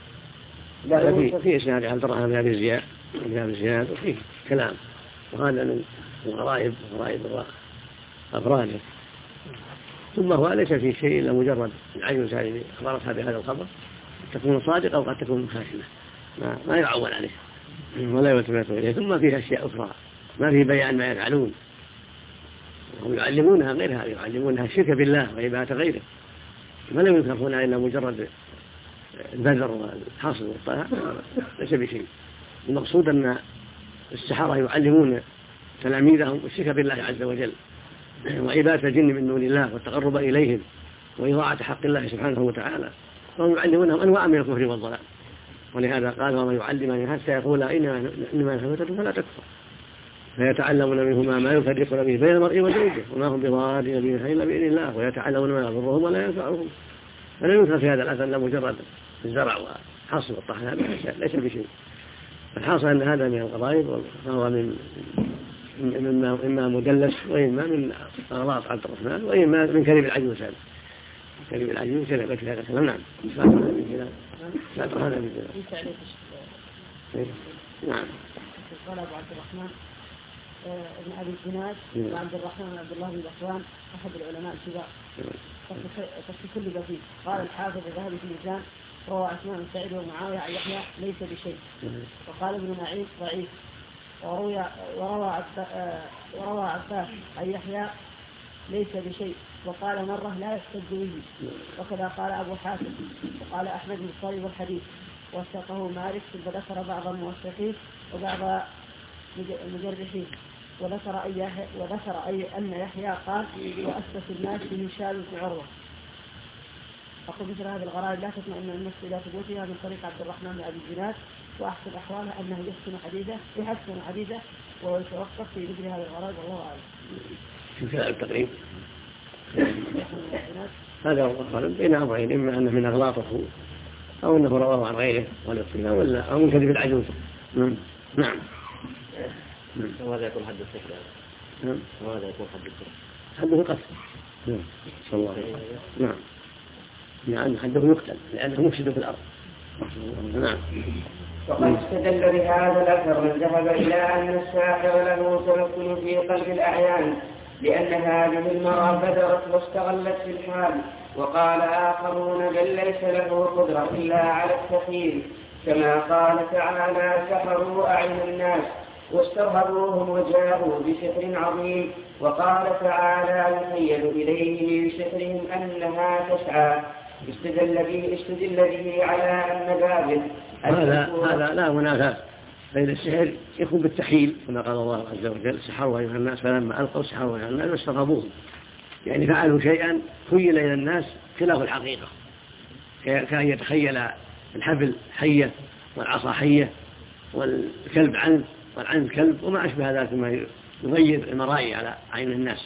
S2: في إسناد عبد الرحمن بن أبي زياد وفيه كلام وهذا من الغرائب أفراده. ثم هو ليس في شيء إلا مجرد العجوز هذه أخبرتها بهذا الخبر تكون صادقة أو قد تكون خاشنة ما يعول عليه ولا يلتفت إليه. ثم فيها أشياء أخرى ما في بيان ما يفعلون وهم يعلمونها غيرها يعلمونها الشرك بالله وعبادة غيره ما لم يكفونها إلا مجرد البذر والحصر والطلاء ليس بشيء. المقصود أن السحرة يعلمون تلاميذهم الشرك بالله عز وجل وعبادة الجن من دون الله والتقرب إليهم وإضاعة حق الله سبحانه وتعالى وهم يعلمونهم أنواع من الكفر والضلال. ولهذا قال وما يعلمان حتى يقول إنما فتنة فلا تكفر. فيتعلمون منهما ما يفرقون به بين المرء وزوجه وما هم بضارين به إلا بإذن الله ويتعلمون ما يضرهم ولا ينفعهم. فلا ينكر في هذا الأثر إلا مجرد الزرع وحصر والطحن ليس بشيء. الحاصل أن هذا من الغرائب وهو إما مدلس وإما من أغلاط عبد الرحمن وإما من كذب العجوز هذا كذب العجوز كذب في هذا الكلام. نعم نعم.
S3: قال أبو عبد الرحمن ابن أبي الزناد وعبد الرحمن عبد الله بن ذكوان أحد العلماء الكبار في كل بسيط. قال الحافظ الذهبي في الميزان روى عثمان بن سعيد ومعاوية عن يحيى ليس بشيء. وقال ابن معين ضعيف. وروى عباس عن يحيى ليس بشيء. وقال مرة لا يحتج به. وكذا قال أبو حاتم وقال أحمد بن صالح الحديث وثقه مالك وذكر بعض الموثقين وبعض المجرحين وذكر أن يحيى قال وأسس الناس به هشام بن عروة. أقول مثل هذه الغرائب لا تطمئن النفس إلى ثبوتها من طريق عبد الرحمن بن أبي الزناد، وأحسن أحواله أنه يحسن حديثه ويتوقف في ذكر هذه الغرائب والله أعلم.
S2: شو كلام التقريب؟ هذا هو الغالب بين أمرين، إما أنه من أغلاطه أو أنه رواه عن غيره والاطلاع ولا أو من كذب العجوز. نعم.
S4: وهذا يكون حد السحر. وهذا يكون حد السحر.
S2: حده القتل. صلى الله عليه وسلم. نعم. يعني حده يقتل لأنه مفسد في الأرض. نعم.
S5: وقد استدل بهذا الأثر من ذهب إلى أن الساحر له تمكن في قلب الأعيان، لأن هذه المرأة بدرت واستغلت في الحال. وقال آخرون بل ليس له قدرة إلا على التخيل، كما قال تعالى سحروا أعين الناس واسترهبوهم وجاءوا بسحر عظيم. وقال تعالى يخيل إليه من سحرهم أنها تسعى. استدل به على أن بابل
S2: هذا لا منافاة بين السحر يكون بالتخيل كما قال الله عز وجل سحروا أيها الناس فلما ألقوا سحروا أيها الناس واسترهبوهم، يعني فعلوا شيئا خيل إلى الناس خلاف الحقيقة، كان يتخيل الحبل حية والعصا حية والكلب عنز والعنز كلب وما أشبه ذلك مما يغير المرائي على عين الناس.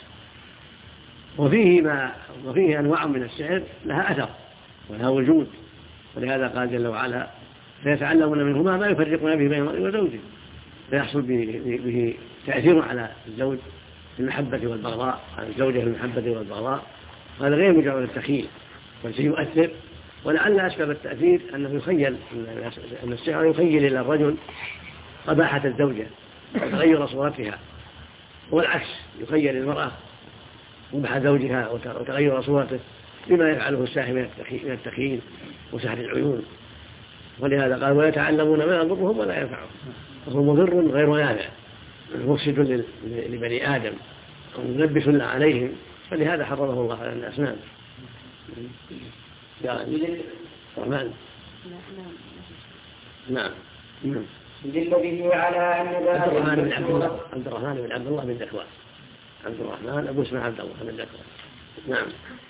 S2: وفيه أنواع من السحر لها أثر ولها وجود، ولهذا قال جل وعلا فيتعلمون منهما ما يفرقون به بين المرء وزوجه، فيحصل به تأثير على الزوج في المحبة والبغضاء، على الزوجة في المحبة والبغضاء. هذا غير مجرد التخيل بل سيؤثر. ولعل أسباب التأثير أنه يخيل أن السحر يخيل إلى الرجل قباحة الزوجة وتغير صورتها، والعكس يخيل المرأة قبح زوجها وتغير صورته بما يفعله الساحر من التخيل وسحر العيون. ولهذا قال ويتعلمون ما يضرهم ولا ينفعهم، وهو مضر غير نافع مفسد لبني آدم وملبس عليهم، فلهذا حرمه الله على الأسنان. الرحمن نعم.
S5: دل به على أن
S2: عبد الرحمن بن عبد الله بن ذكوان. عبد الرحمن أبو اسمه عبد الله بن ذكوان. نعم.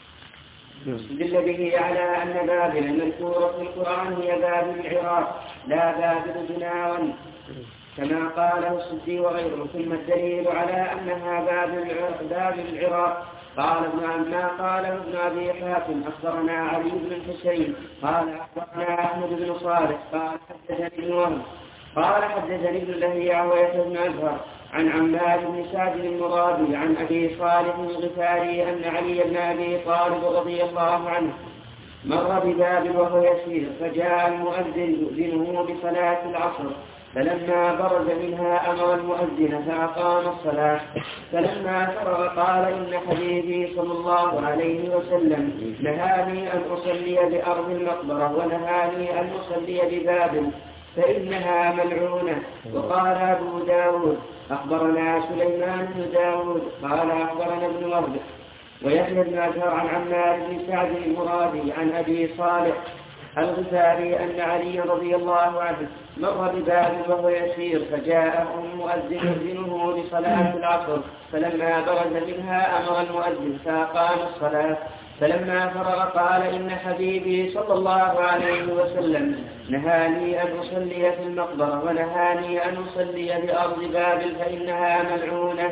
S5: دل به على أن بابل المذكورة في القرآن هي بابل العراق لا بابل جناون كما قاله السدي وغيره. ثم الدليل على أنها بابل العراق قال ابن أبي حاتم أخبرنا علي بن الحسين قال أخبرنا أحمد بن صالح قال حدثني وهب قال حدثني ابن لهيعة ويحيى بن أزهر عن عمار بن سعد المرادي عن أبي صالح الغفاري أن علي بن أبي طالب رضي الله عنه مر ببابل وهو يسير، فجاء المؤذن يؤذنه بصلاة العصر، فلما برز منها أمر المؤذن فأقام الصلاة. فلما فرغ قال إن حبيبي صلى الله عليه وسلم نهاني أن أصلي بأرض المقبرة ونهاني أن أصلي ببابل فإنها ملعونة. وقال أبو داود أخبرنا سليمان بن داود قال أخبرنا ابن وهب ويحيى بن أزهر عن عمار بن سعد المرادي عن أبي صالح الغفاري أن علي رضي الله عنه مر ببابل وهو يسير، فجاءه المؤذن يؤذنه لصلاة العصر، فلما برز منها أمر المؤذن فأقام الصلاة. فلما فرغ قال إن حبيبي صلى الله عليه وسلم نهاني أن أصلي في المقبرة ونهاني أن أصلي بأرض بابل فإنها ملعونة.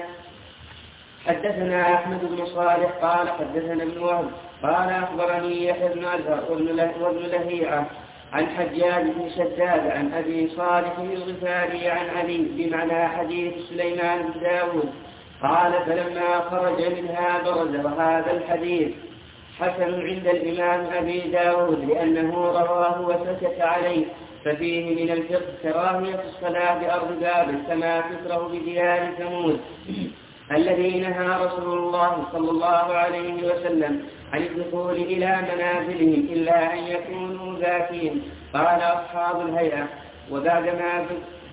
S5: حدثنا أحمد بن صالح قال حدثنا ابن وهب قال أخبرني يحيى بن أزهر وابن لهيعة عن حجاج بن شداد عن أبي صالح الغفاري عن علي بمعنى حديث سليمان بن داود قال فلما خرج منها برز. وهذا الحديث حسن عند الإمام أبي داود لأنه رواه وسكت عليه، ففيه من الفقه كراهية الصلاة بأرض بابل كما تكره بديار ثمود الذي نهى رسول الله صلى الله عليه وسلم عن الدخول إلى منازلهم إلا أن يكونوا ذاكين. قال أصحاب الهيئة وبعد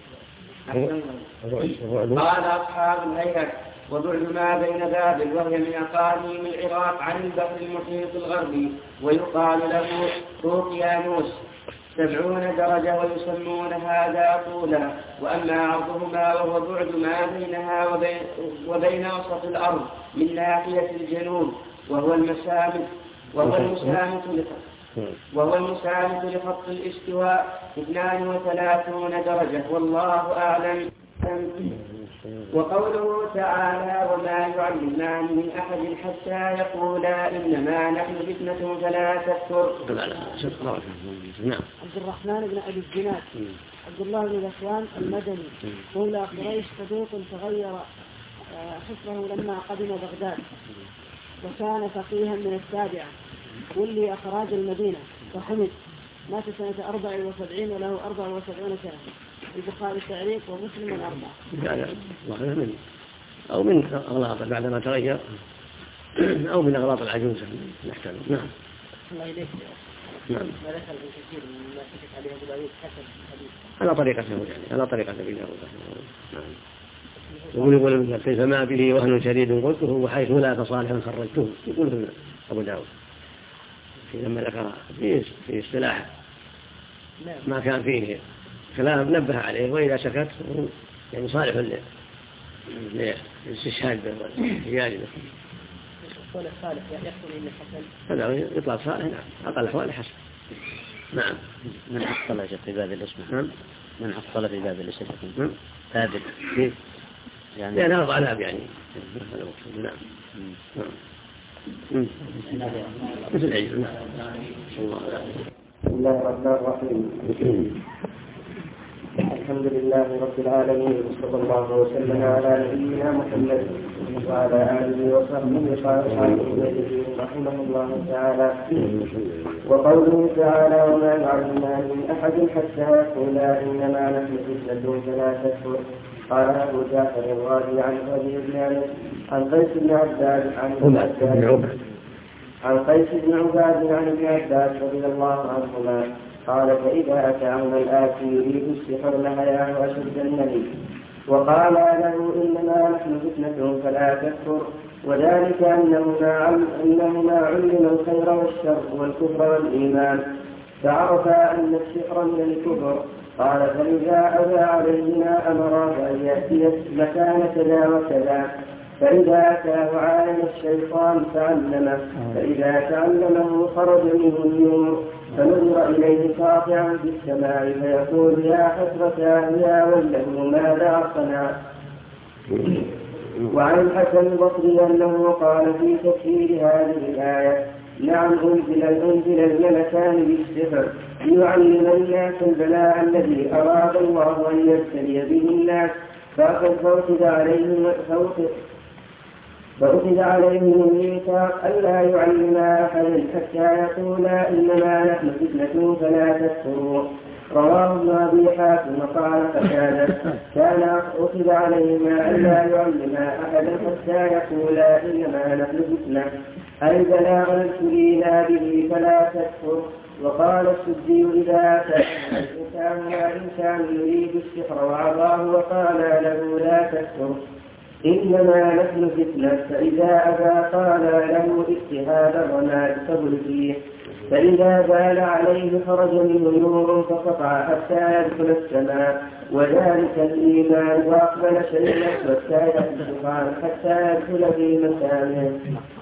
S5: ما بين بابل وهي من أقاليم العراق عن البحر المحيط الغربي ويقال له روقيانوس 70 درجة ويسمون هذا طولا. وأما عرضهما وهو بعد ما بينها وبين وسط الأرض من ناحية الجنوب وهو المسامت لخط الاستواء 32 درجة والله أعلم. وقوله تعالى وما يعلمان من أحد حتى يقولا إنما نحن فتنة فلا تكفر.
S3: عبد الرحمن بن أبي الزناد عبد الله بن ذكوان المدني مولى قريش صدوق تغير حسنه لما قدم بغداد وكان فقيها من السابعة ولي أخراج المدينة فحمد مات سنة 74 وله 74 سنة. البخاري التعريف ومسلم 4.
S2: أو من أغلاط بعدما تغير أو من أغلاط العجوز نحتاج. نعم.
S3: الله إليك.
S2: نعم.
S3: ما دخل الكثير من ما سكت عليه أبو داود حسن الحديث.
S2: على طريقته يعني على طريقة أبي داود. نعم. يقول كيف ما به وهن شديد قلته وحيث لا فصالح خرجته يقول أبو داود لما ذكر في اصطلاح ما كان فيه كلام نبه عليه وإذا سكت يعني صالح للاستشهاد بالحجاج به.
S3: قول الصالح يحصل إن حسن.
S2: هذا يطلق صالح نعم أقل أحوال حسن. نعم.
S4: من حصل في باب الاسم.
S2: نعم.
S4: من حصل في باب الاسم.
S2: نعم.
S4: ثابت.
S2: كيف؟ يعني هذا عذاب يعني. نعم. نعم. مثل عيد. نعم.
S1: بسم الله الرحمن الرحيم. الحمد لله رب العالمين وصلى الله وسلم على نبينا محمد وعلى آله وصحبه وصحبه رحمه الله تعالى. وقوله تعالى وما يعلمان من أحد حتى يقولا إنما نحن فتنة فلا تكفر. قال أبو جعفر الرازي عن أبي بن عن قيس بن عباد عن ابن عباس رضي الله عنهما قال فإذا أتاهما الآتي يريد السحر لهياه أشد النبي وقال له إنما نحن فتنة فلا تكفر وذلك أنهما علم الخير والشر والكفر والإيمان فعرف أن السحر من الكفر. قال فإذا أبى عليهما أمرا فأن يأتي مكان كذا وكذا فإذا أتاه عالم الشيطان تعلمه فإذا تعلمه خرج منه النور فنظر إليه ساطعا في السماء فيقول يا حسرتاه يا ويله ماذا صنع. وعن الحسن البصري أنه قال في تفسير هذه الآية نعم أنزل الملكان بالسحر ليعلم الناس البلاء الذي أراد الله أن يبتلي به الناس فأخذ عليهم الميثاق ألا يعلما أحدا حتى يقولا إنما نحن فتنة فلا تكفروا. رواه ابن أبي حاتم وقال قتادة كان أخذ عليهما ألا يعلما أحدا حتى يقولا إنما نحن فتنة أي بلاغا ابتلينا به فلا تكفر. وقال السدي إذا أتى الإنسان يريد السحر وعصاه وقال له لا تكفر إنما نحن فتنة فإذا أبى قال له اجتهاد الرماد فبل فيه فإذا بال عليه خرج منه نور فقطع حتى يدخل السماء وذلك الإيمان وأقبل شيء حتى الدخان حتى يدخل في مكانه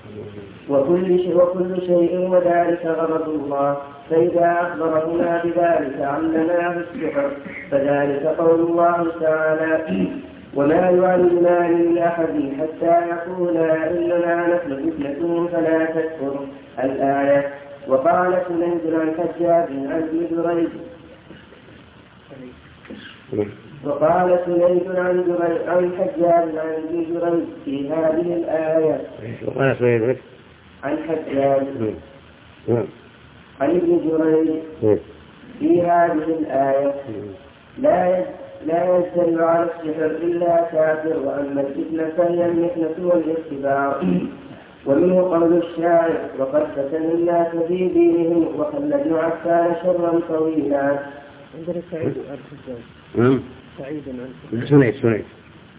S1: وكل شيء وذلك غضب الله فإذا أخبرهما بذلك علمناه السحر فذلك قول الله تعالى وما يعلمان من أحد حتى يقولا إنما نحن فتنة فلا تكفر الآية. وقال سليم عن حجاج عن ابن جريج وقال سليم عن حجاج عن ابن جريج في هذه الآية عن حجاج عن ابن جريج في هذه الآية لا يجتمع على السحر إلا كافر وأما الفتنة فهي المحنة والاختبار. ومنه قول الشاعر وقد فتن الناس في دينهم وخلدوا عفان شرا طويلا.
S3: عندنا سعيد الحجاج سعيد
S2: سنيد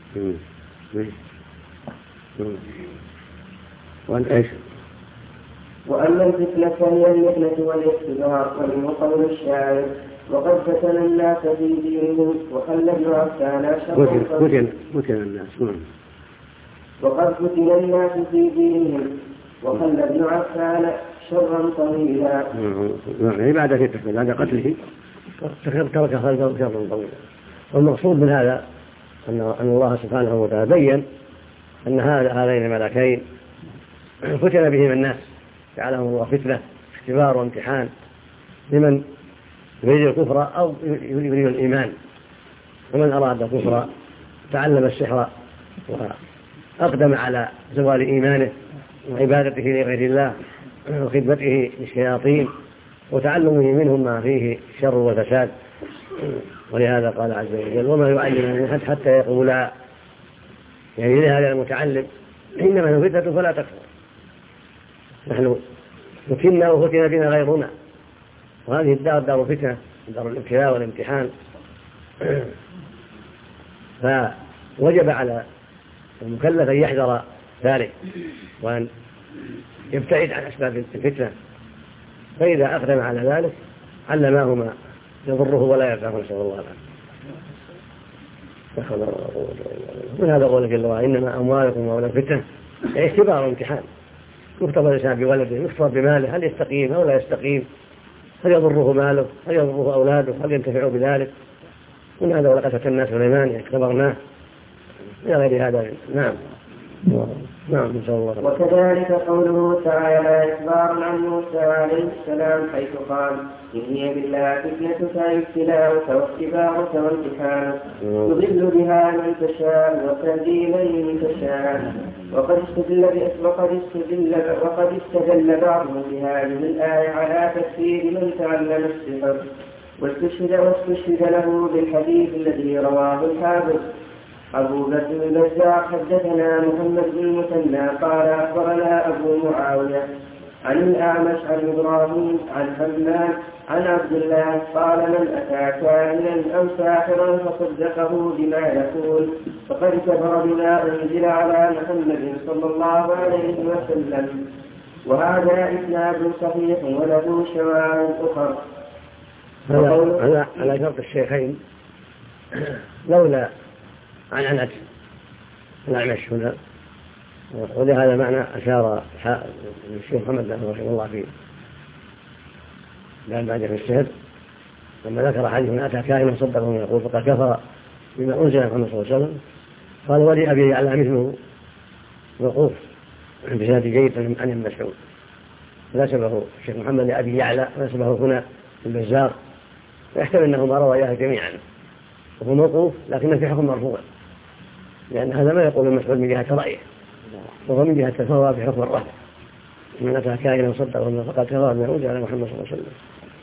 S2: وأنت إيش؟
S1: وأما الفتنة فهي المحنة والاختبار ومنه قول الشاعر وقد فتن الناس في دينهم وخلى ابن عفان
S2: فتن الناس
S1: وقد فتن الناس في دينهم وخلى ابن عفان شرا طويلا.
S2: يعني بعد فتنة بعد قتله ترك خلفه شرا طويلا. والمقصود من هذا أن الله سبحانه وتعالى بين أن هذين الملكين فتن بهم الناس جعلهم الله فتنة اختبار وامتحان لمن يريد الكفر أو يريد الإيمان. ومن أراد الكفر تعلم السحر وأقدم على زوال إيمانه وعبادته لغير الله وخدمته للشياطين وتعلمه منهم ما فيه شر وفساد. ولهذا قال عز وجل وما يعلم حتى يقولا، يعني لهذا المتعلم إنما هو فتنة فلا تكفر. نحن فتنا وفتن بنا غيرنا، وهذه الدار دار فتنة دار الابتلاء والامتحان. فوجب على المكلف أن يحذر ذلك وأن يبتعد عن أسباب الفتنة، فإذا أقدم على ذلك علماه ما يضره ولا ينفعه، نسأل الله العافية. من هذا قوله جل وعلا إنما أموالكم وأولادكم فتنة، يعني اختبار وامتحان. يختبر الإنسان بولده، يختبر بماله، هل يستقيم أو لا يستقيم، هل يضره ماله، هل يضره أولاده، هل ينتفعوا بذلك. من هذا ولقد فتنا الناس سليمان اختبرناه إلى غير هذا. نعم نسأل الله.
S1: وكذلك قوله تعالى إخبار عن موسى عليه السلام حيث قال إني بالله فتنتك ابتلاؤك واختبارك وامتحانك تضل بها من تشاء وتهدي من تشاء. وقد استدل بعضهم بهذه الآية على تكفير من تعلم السحر، واستشهد له بالحديث الذي رواه الحافظ أبو بكر البزار حدثنا محمد بن المثنى قال أخبرنا أبو معاوية عن الأعمش عن إبراهيم عن حماد عن عبد الله قال من أتى كاهنا أو ساحرا فصدقه بما يقول فقد كفر بما أنزل على محمد صلى الله عليه وسلم. وهذا إسناد صحيح وله شواهد أخرى.
S2: على شرط الشيخين لولا عن الأعمش هنا، ولهذا معنى أشار الشيخ محمد رحمه الله فيه لا بعد في السهر لما ذكر حديث من أتى كاهنا صدقه يقول فقد كفر بما أنزل محمد صلى الله عليه وسلم. قال ولي أبي يعلى مثله موقوف بسند جيد عن ابن مسعود، نسبه الشيخ محمد لأبي يعلى ونسبه هنا البزار، ويحتمل أنهما رواياه جميعا، وهو موقوف لكن في حكم مرفوع، لأن هذا ما يقول المسعود من جهة رأيه، وهو من جهة الفوى في حكم الرفع. من أتى كائنا صدقه فقد كفر بما أنزل على محمد صلى الله عليه وسلم.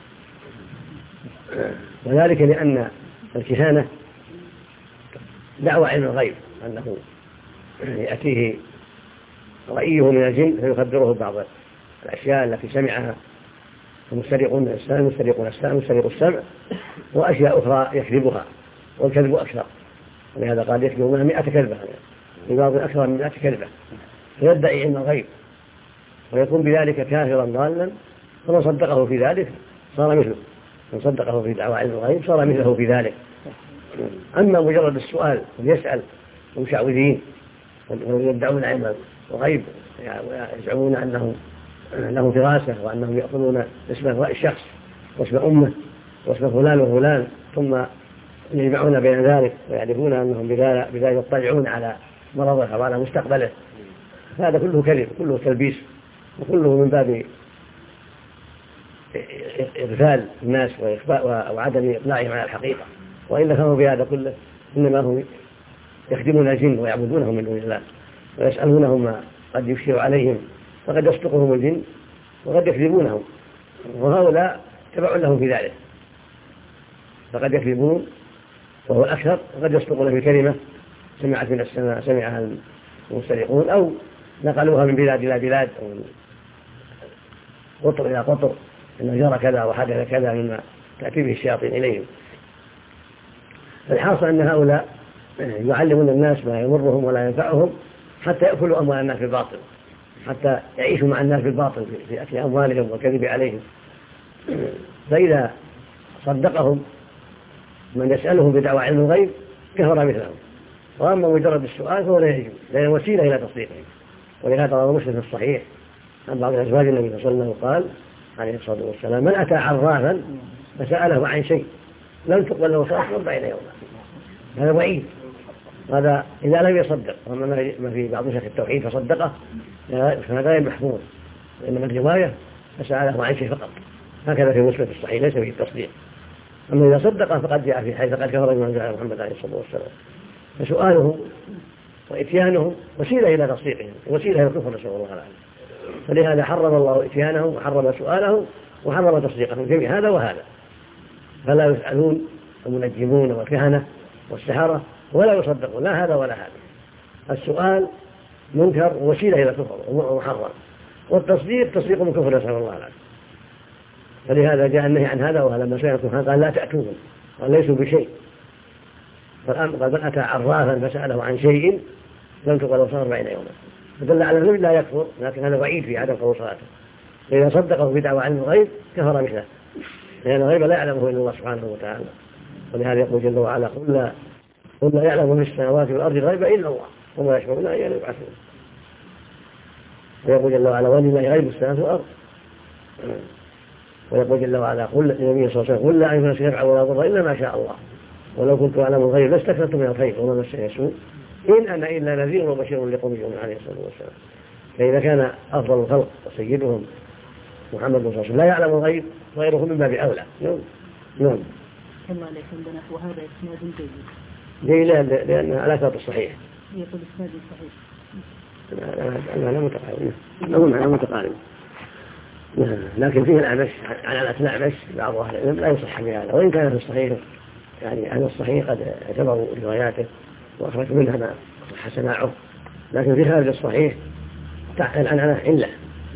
S2: وذلك لأن الكهانة دعوى علم الغيب، أنه يأتيه رأيه من الجن فيخبره بعض الأشياء التي سمعها، المسترقون السمع وأشياء أخرى يكذبها، والكذب أكثر، ولهذا قال يكذبونها 100 كذبة، في بعض أكثر من 100 كذبة، فيدعي علم الغيب ويكون بذلك كافرا ضالا، فمن صدقه في ذلك صار مثله، من صدقه في دعوى علم الغيب صار مثله في ذلك. أما مجرد السؤال ويسأل المشعوذين ويدعون علم الغيب ويزعمون أنهم لهم فراسة وأنهم يأخذون اسم الشخص واسم أمه واسم فلان وفلان ثم يجمعون بين ذلك ويعرفون أنهم بذلك يطلعون على مرضه وعلى مستقبله، هذا كله كذب، كله تلبيس، وكله من باب إغفال الناس وعدم إقناعهم على الحقيقة. وإلا كانوا بهذا كله إنما هم يخدمون الجن ويعبدونهم من دون الله ويسألونهم ما قد يشير عليهم، فقد يصدقهم الجن وقد يكذبونهم، وهؤلاء تبع لهم في ذلك، فقد يكذبون وهو الأكثر، وقد يصدقون في كلمة سمعت من السماء سمعها المسترقون أو نقلوها من بلاد إلى بلاد أو من قطر إلى قطر إنه جرى كذا وحدث كذا مما تأتي به الشياطين إليهم. فالحاصل أن هؤلاء يعلمون الناس ما يضرهم ولا ينفعهم حتى يأكلوا أموال الناس بالباطل، حتى يعيشوا مع الناس بالباطل في أكل أموالهم والكذب عليهم. فإذا صدقهم من يسألهم بدعوى علم الغيب كفر مثلهم، وأما مجرد السؤال فهو لا يجوز، لأنه وسيلة إلى تصديقهم. ولهذا روى مسلم في الصحيح عن بعض أزواج النبي صلى الله عليه وسلم قال عليه الصلاة والسلام: من أتى عرافا فسأله عن شيء لم تقبل له صلاة 40 يوما. هذا وعيد، هذا إذا لم يصدق. وأما ما في بعض نسخ التوحيد فصدقه فهذا غير محفوظ، إنما الرواية فسأله عن شيء فقط، هكذا في مسلم في الصحيح ليس فيه التصديق. أما إذا صدق فقد جاء في حيث قد كفر بما جاء محمد عليه الصلاة والسلام. فسؤاله وإتيانه وسيلة إلى تصديقهم، وسيلة إلى الكفر، نسأل الله العافية. فلهذا حرم الله إتيانه وحرم سؤاله وحرم تصديقهم جميع هذا وهذا. فلا يسألون المنجمون والكهنة والسحرة ولا يصدقون لا هذا ولا هذا. السؤال منكر ووسيلة إلى الكفر ومحرم، والتصديق تصديق من كفر، نسأل الله العافية. فلهذا جاء النهي عن هذا. وهذا لما سئل الكهنة قال: لا تأتوهم، قال: ليسوا بشيء. قال: من أتى عرافا فسأله عن شيء لم تقبل له 40 يوما. فدل على أنه لا يكفر، لكن هذا وعيد في عدم قبول صلاته. فإذا صدقه بدعوى علم الغيب كفر مثله، لأن الغيب لا يعلمه إلا الله سبحانه وتعالى. ولهذا يقول جل وعلا: قل لا يعلم في السماوات والأرض الغيب إلا الله وما يشعرون أيان يبعثون. ويقول جل وعلا: ولله غيب السماوات والأرض. ويقول جل وعلا: قل للنبي صلى الله عليه وسلم: قل لا أملك نفسي نفعا ولا ضرا إلا ما شاء الله ولو كنت أعلم الغيب لاستكثرت من الخير وما مسني سوء إن أنا إلا نذير وبشير لقوم يؤمنون عليه الصلاة والسلام. فإذا كان أفضل الخلق وسيدهم محمد صلى الله عليه وسلم لا يعلم الغيب غيره من باب أولى. نعم.
S3: كما عليك عندنا وهذا إسناد جيد.
S2: جيد لأنها على شرط الصحيح.
S3: يقول إسناد صحيح.
S2: لا متقارب. أقول معنى متقارب. لكن فيه الأعمش على الأعمش بعض أهل العلم لا يصح بهذا، وإن كان في الصحيح يعني أهل الصحيح قد اعتبروا رواياته وأخرجوا منها ما صح سماعه، لكن في خارج الصحيح العنعنة علة.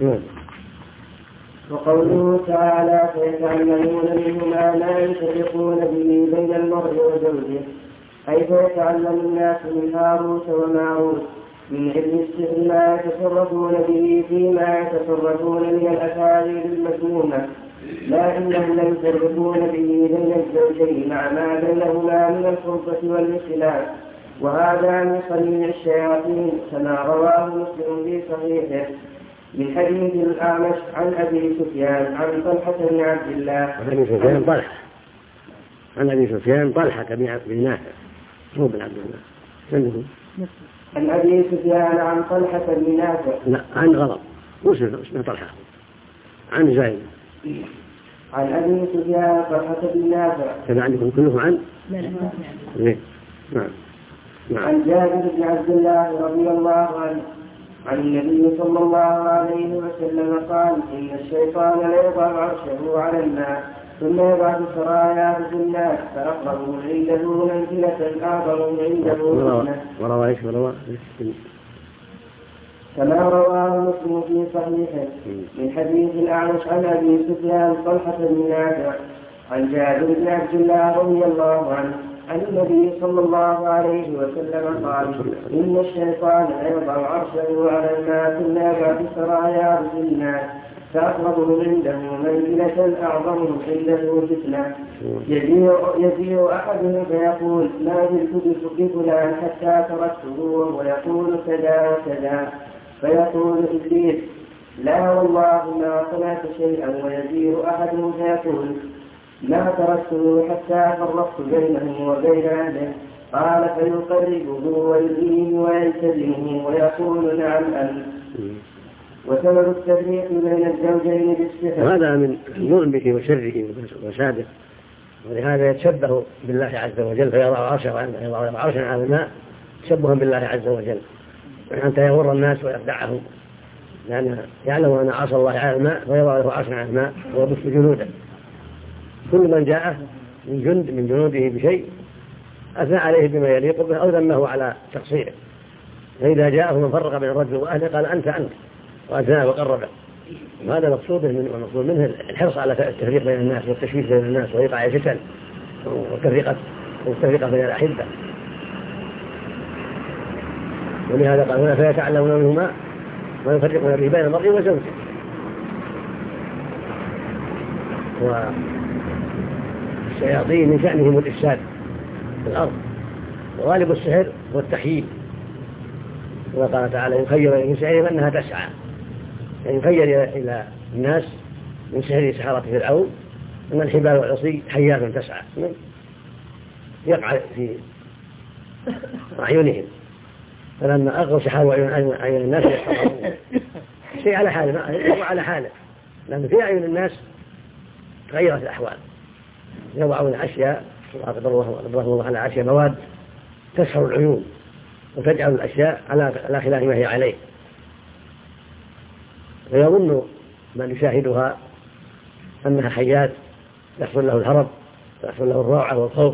S1: وقوله تعالى: فيتعلمون منهما ما يفرقون به بين المرء وزوجه، أي فيتعلم الناس من هاروت وماروت من علم السحر ما يتصرفون به فيما يتصرفون من الأساليب المذمومة، لا إنهم لا يفرقون به بين الزوجين مع ما بينهما من الخلطة والاختلاف، وهذا من صنيع الشياطين كما رواه مسلم في صحيحه من حديث الأعمش عن أبي سفيان عن طلحة بن عبد الله
S2: عن أبي سفيان طلحة بن نافع هو بن عبد الله
S1: عن أبي سفيان عن طلحة بن نافع
S2: لا عن غضب اسمه طلحة عن زيد
S1: عن أبي سفيان طلحة بن نافع
S2: كما عندكم كلهم عن نعم
S1: عن جابر بن عبد الله رضي الله عنه عن النبي صلى الله عليه وسلم قال: إن الشيطان ليضع عرشه على الماء ثم يبعث سرايا في الناس فأقربهم عنده منزلة أعظم عنده فتنة. كما رواه مسلم في صحيحه من حديث الأعمش عن أبي سفيان طلحة بن نافع عن جابر بن عبد الله رضي الله عنه عن النبي صلى الله عليه وسلم قال: إن الشيطان يضع عرشه على الماء ثم يبعث سرايا في الناس فأقربهم عنده منزلة أعظمهم عنده فتنة. يجيء أحدهم فيقول: ما زلت بفلان حتى تركته وهو يقول كذا وكذا، فيقول إبليس: لا والله ما صنعت شيئا. ويجيء أحدهم فيقول: ما تركته حتى فرقت بينه وبين أهله. قال: فيقربه ويليه ويلتزمه ويقول: نعم أنت. وسبب التفريق بين الزوجين بالسحر،
S2: وهذا من ظلمه وشره وفساده، ولهذا يتشبه بالله عز وجل فيضع عرشا على الماء تشبها بالله عز وجل حتى يغر الناس ويخدعهم، لأنه يعلم أن عصى الله على الماء فيضع له عرشا على الماء ويبث جنوده. كل من جاءه من جند من جنوده بشيء أثنى عليه بما يليق به أو ذمه على تقصيره، فإذا جاءه من فرق بين الرجل وأهله قال: أنت وأثناه وقربه. وهذا مقصود منه الحرص على التفريق بين الناس والتشويش بين الناس وإيقاع الفتن والتفرقة بين الأحبة. ولهذا قال هنا: فيتعلمون منهما ويفرقون به بين المرء وزوجه. والشياطين من شأنهم الإفساد في الأرض، وغالب السحر هو التحييل. وقال تعالى يخير من سحرهم أنها تسعى، يعني يخير إلى الناس من سحر سحرة فرعون أن الحبال والعصي حيات تسعى يقع في أعينهم، فلما أغوا سحروا أعين الناس يستطيعون شيء على حاله وعلى حاله، لأن في أعين الناس تغيرت الأحوال، يضعون أشياء قدره الله على أشياء مواد تسحر العيون وتجعل الأشياء على خلاف ما هي عليه، ويظن من يشاهدها أنها حيات يحصل له الهرب ويحصل له الروعة والخوف.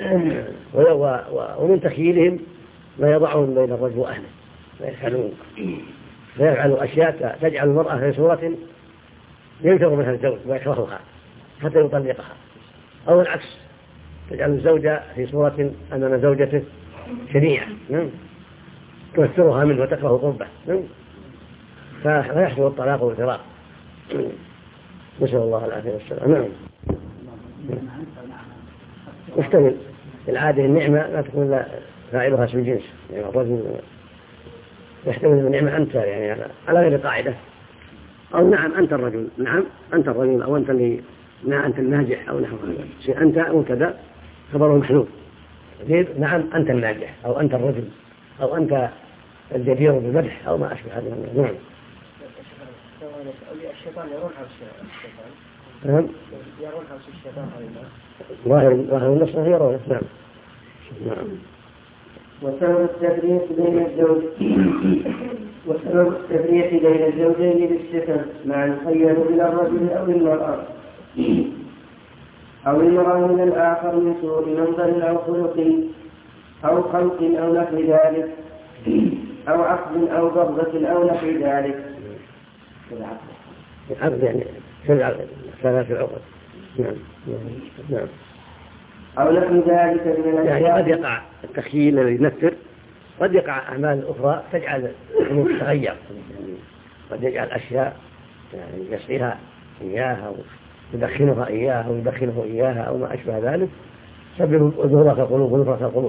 S2: ومن تخيلهم ما يضعون بين الرجل وأهله فيفعلوا أشياء تجعل المرأة في صورة ينفر منها الزوج ويكرهها حتى يطلقها، أو العكس تجعل الزوجة في صورة أمام زوجته شنيعة تؤثرها منه وتكره قربه فيحصل الطلاق والفراق. نسأل الله العافية والسلام. نعم. يحتمل العادة النعمة لا تكون فاعلها اسم الجنس، يعني الرجل يحتمل النعمة أنت يعني على غير قاعدة، أو نعم أنت الرجل، نعم أنت الرجل، أو أنت اللي أنت الناجح أو نحو هذا شيء، أنت مبتدأ خبره محذوف، نعم أنت الناجح أو أنت الرجل أو أنت الجدير بالمدح أو ما أشبه هذا. نعم.
S7: الشيطان يرون عرش الشيطان.
S2: نعم.
S7: يرون عرش الشيطان
S2: ظاهر النص يرونه. نعم. نعم.
S1: وسبب التفريق بين الزوجين بالصفة مع الخير إلى الرجل أو المرأة من الآخر من سوء منظر أو خلق أو خلق أو نحو ذلك أو عقد أو ضربة أو نحو ذلك.
S2: العقد يعني ثلاث العقد. نعم.
S1: أو نحو ذلك من الأشياء،
S2: يعني قد يقع التخيل الذي ينفر، قد يقع أعمال أخرى تجعل الأمور تتغير، قد يجعل أشياء يعني يسقيها إياها ويدخنها إياها ويدخنه إياها أو ما أشبه ذلك، سبب ظهورها كالقلوب ونفرة كالقلوب.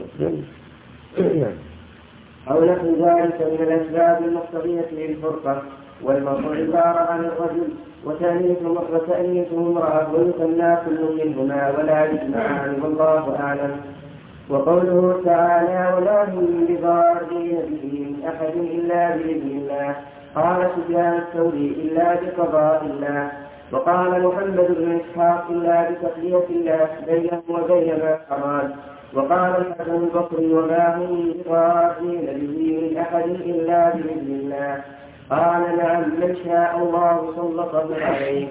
S1: أو نحو ذلك من الأسباب المقتضية للفرقة. والمرء عبارة عن الرجل وتأنيثه امرأة ويثنى كل منهما ولا يجمعان والله أعلم. وقوله تعالى ولا هم بضارين به من أحد إلا بإذن الله، قال سفيان الثوري إلا بقضاء الله، وقال محمد بن إسحاق إلا بتقضية الله بينهم وبين ما أراد، وقال الحسن البصري وما هم بضارين به من أحد إلا بإذن الله، قال نعم من شاء الله سلطه عليه.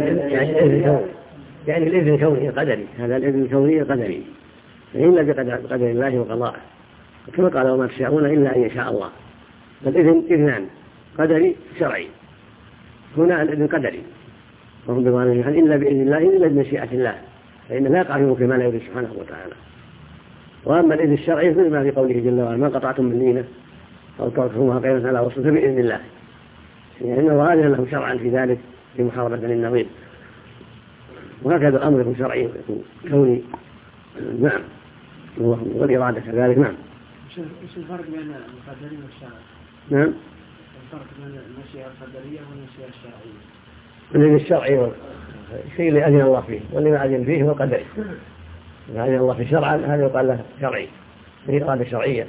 S2: يعني الإذن الكوني قدري، هذا الإذن الكوني قدري، إلا بقدر الله وقضائه، كما قال وما تشاءون إلا أن يشاء الله. فالإذن إذنان، قدري شرعي. هنا الإذن قدري وهم بضارين إلا بإذن الله إلا بمشيئة الله، فإن لا يقع في ملك ما لا يريد سبحانه وتعالى. وأما الإذن الشرعي مثل ما في قوله جل وعلا ما قطعتم من لينة أو تركتموها قيمة على وصول فبإذن الله، يعني إنه غالبا له شرعا في ذلك في محاربة للنظير. وهكذا الأمر يكون شرعي ويكون كوني. نعم. والإرادة كذلك. نعم.
S7: ايش الفرق بين القدرية والشرعية؟
S2: نعم.
S7: الفرق بين المشيئة القدرية والمشيئة الشرعية.
S2: الذي الشرعي الشيء اللي أذن الله فيه، واللي ما أذن فيه هو قدري. إذا أذن الله فيه شرعا هذا يقال له شرعي، فيه إرادة شرعية.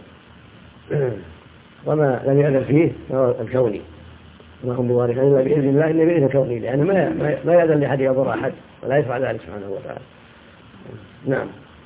S2: وما لم يأذن فيه هو الكوني، وما هم بوارثين إلا بإذن الله إلا بإذن كوني، لأنه ما يأذن لأحد يضر أحد ولا يفعل ذلك سبحانه وتعالى. نعم.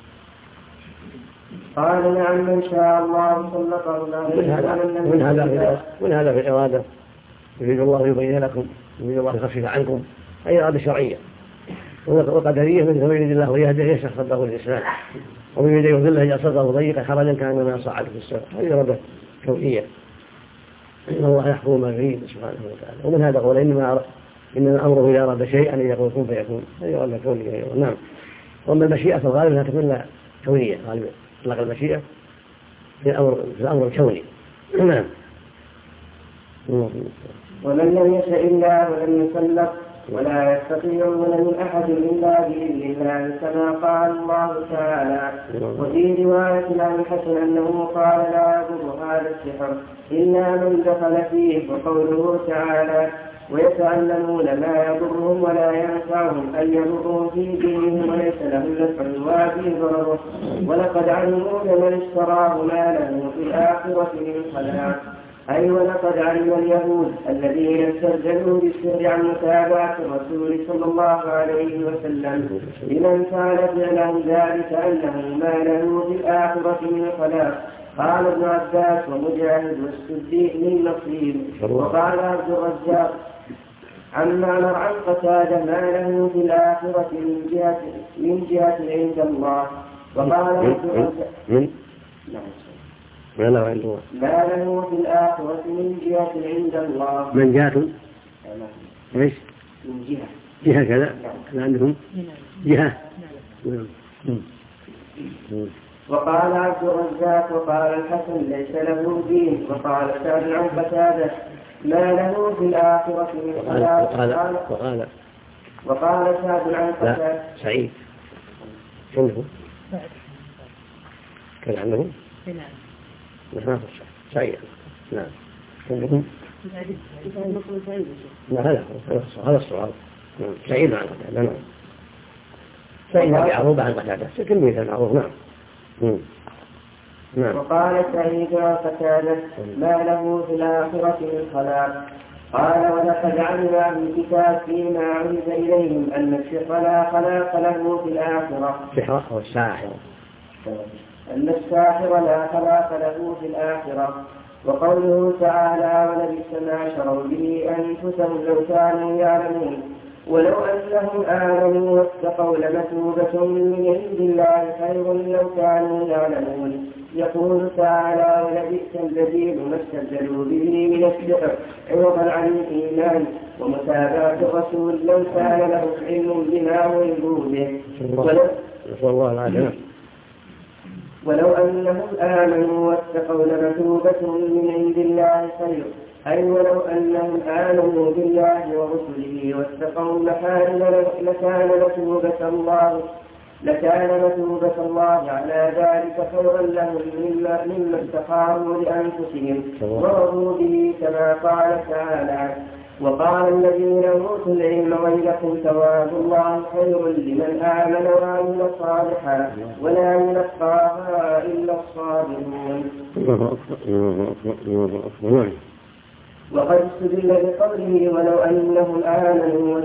S1: قال نعم من شاء الله سلطه عليه.
S2: من هذا في الإرادة يريد الله يبين لكم، يريد الله يخفف عنكم، أي إرادة شرعية. وقدرية مثل ما يريد الله ويهده يشرح صدره للإسلام، ومن يريد يذله يجعل صدره ضيقا حرجا كأنما يصعد في السماء، هذه إرادة كونية. إن الله يحكم ما يريد سبحانه وتعالى. ومن هذا قول إنما أمره إذا أراد شيئا أن يقول كن فيكون، هذه إرادة كونية. نعم. وأما المشيئة فالغالب أنها تكون كونية، غالبا إطلاق المشيئة في الأمر الكوني. نعم.
S1: ومن لم يشاء الله ولم يسلط ولا يستطيعون من أحد إلا بإذن الله كما قال الله تعالى. وفي رواية عن الحسن أنه قال لا يضر هذا السحر إلا من دخل فيه. وقوله تعالى ويتعلمون ما يضرهم ولا ينفعهم أن يضرهم في دينهم وليس لهم نفع وفي ضرره ولقد علموا لمن اشتراه ما له في الآخرة من خلاق. أي ولقد علم اليهود الذين استرجلوا بالسر عن متابعة الرسول صلى الله عليه وسلم لمن فعل فعلهم ذلك أنه ما له في الآخرة من خلاق. قال ابن عباس ومجاهد والسدي من نصيب. وقال عبد الرزاق عن معمر عن قتادة ما له في الآخرة من جهة عند الله. وقال عبد الرزاق
S2: ما له عند الله
S1: ما له في الآخرة من جهة عند الله.
S2: من جهة ايش؟
S1: من جهة
S2: كذا عندهم جهة.
S1: وقال عبد الرزاق وقال الحسن ليس له دين. وقال سعد عن قتادة ما له في الآخرة من خلاق. وقال سعد عن قتادة
S2: سعيد عندهم كان عندهم نعم سعيد نعم عندهم هذا الصواب سعيد عن قتادة نعم سعيد معروف عن قتادة تلميذ معروف نعم.
S1: وقال سعيد عن قتادة ما له في الآخرة من خلاق. قال ولقد علم أهل الكتاب فيما عرض إليهم أن السحر لا خلاق له في الآخرة.
S2: السحر أو الساحر
S1: أن الساحر لا خلاق له في الآخرة. وقوله تعالى ولبئس ما شروا به أنفسهم لو كانوا يعلمون ولو أنهم آمنوا واتقوا لمثوبة من عند الله خير لو كانوا يعلمون. يقول تعالى ولبئس البديل ما استبدلوا به من السحر عوضا عن الإيمان ومتابعة الرسول لو كان له علم بما ويلوا به. ولو أنهم آمنوا واتقوا لمثوبة من عند الله خير. أي ولو أنهم آمنوا بالله ورسله واتقوا المحارم لكان مثوبة الله على ذلك خيرا لهم مما استخاروا لأنفسهم ورضوا به كما قال تعالى وقال الذين أوتوا العلم ويلكم ثواب الله خير لمن آمن وعمل صالحا ولا يلقاها إلا الصابرون. وقد استدل بقوله ولو أنهم آمنوا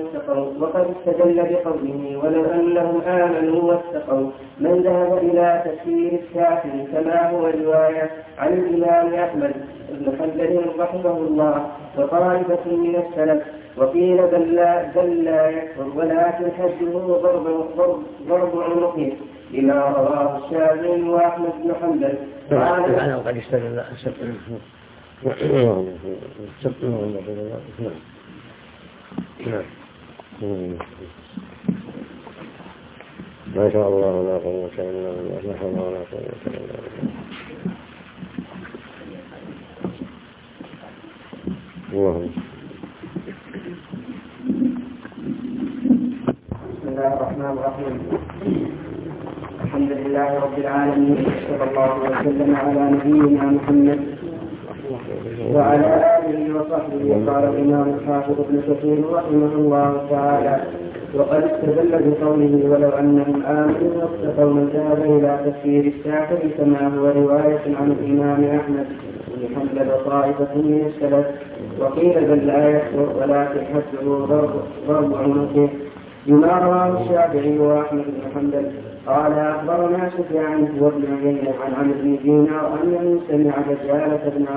S1: واتقوا من ذهب إلى تفسير الساحر كما هو رواية عن الإمام أحمد بن حنبل رحمه الله وطائفة من السلف. وقيل بل لا يكفر ولكن حده ضرب عنقه لما رواه الشافعي وأحمد بن حنبل.
S2: وقد استدل ما شاء الله لا قوة إلا بالله لا حول ولا قوة إلا بالله.
S1: بسم الله الرحمن الرحيم. الحمد لله رب العالمين صلى الله وسلم على نبينا محمد وعلى آله وصحبه. قال الإمام الحافظ ابن كثير رحمه الله تعالى وقد استدل بقوله ولو أنهم آمنوا واتقوا من ذهب إلى تفسير الساحر كما هو رواية عن الإمام أحمد بن حنبل وطائفة من السلف. وقيل بل لا يكفر ولكن حده ضرب عنقه بما رواه الشافعي وأحمد بن حنبل. قال أخبرنا سفيان وابن عيينة عن عمرو بن دينار أنه سمع دجالة بن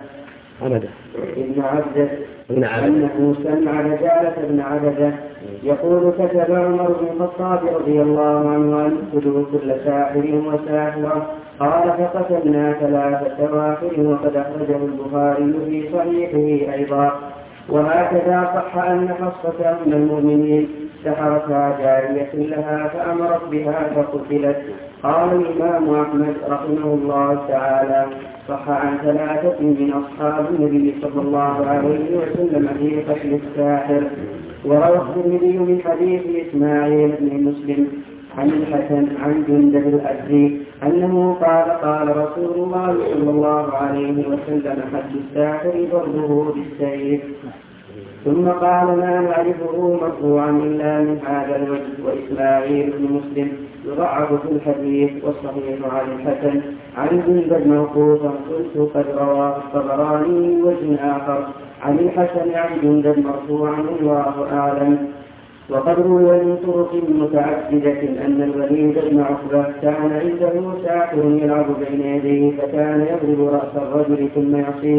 S1: عبدة يقول كتب عمر بن الخطاب رضي الله عنه أن يقتلوا كل ساحر وساحرة. قال فقتلنا 3 سواحر وقد أخرجه البخاري في صحيحه أيضا. وهكذا صح أن حصة من المؤمنين سحرتها جارية لها فأمرت بها فقتلت. قال الإمام أحمد رحمه الله تعالى: صح عن 3 من أصحاب النبي صلى الله عليه وسلم في قتل الساحر. وروى الترمذي من حديث إسماعيل بن مسلم عن الحسن عن جندب الأزدي أنه قال: قال رسول الله صلى الله عليه وسلم: حد الساحر ضربه بالسيف. ثم قال: ما نعرفه مرفوعا إلا من هذا الوجه. وإسماعيل بن مسلم يضعف في الحديث، والصحيح عن الحسن عن جندب موقوفا. قلت: قد رواه الطبراني وجه آخر عن الحسن عن جندب مرفوعا والله أعلم. وقد روي من طرق متعددة أن الوليد بن عقبة كان عنده ساحر يلعب بين يديه، فكان يضرب رأس الرجل ثم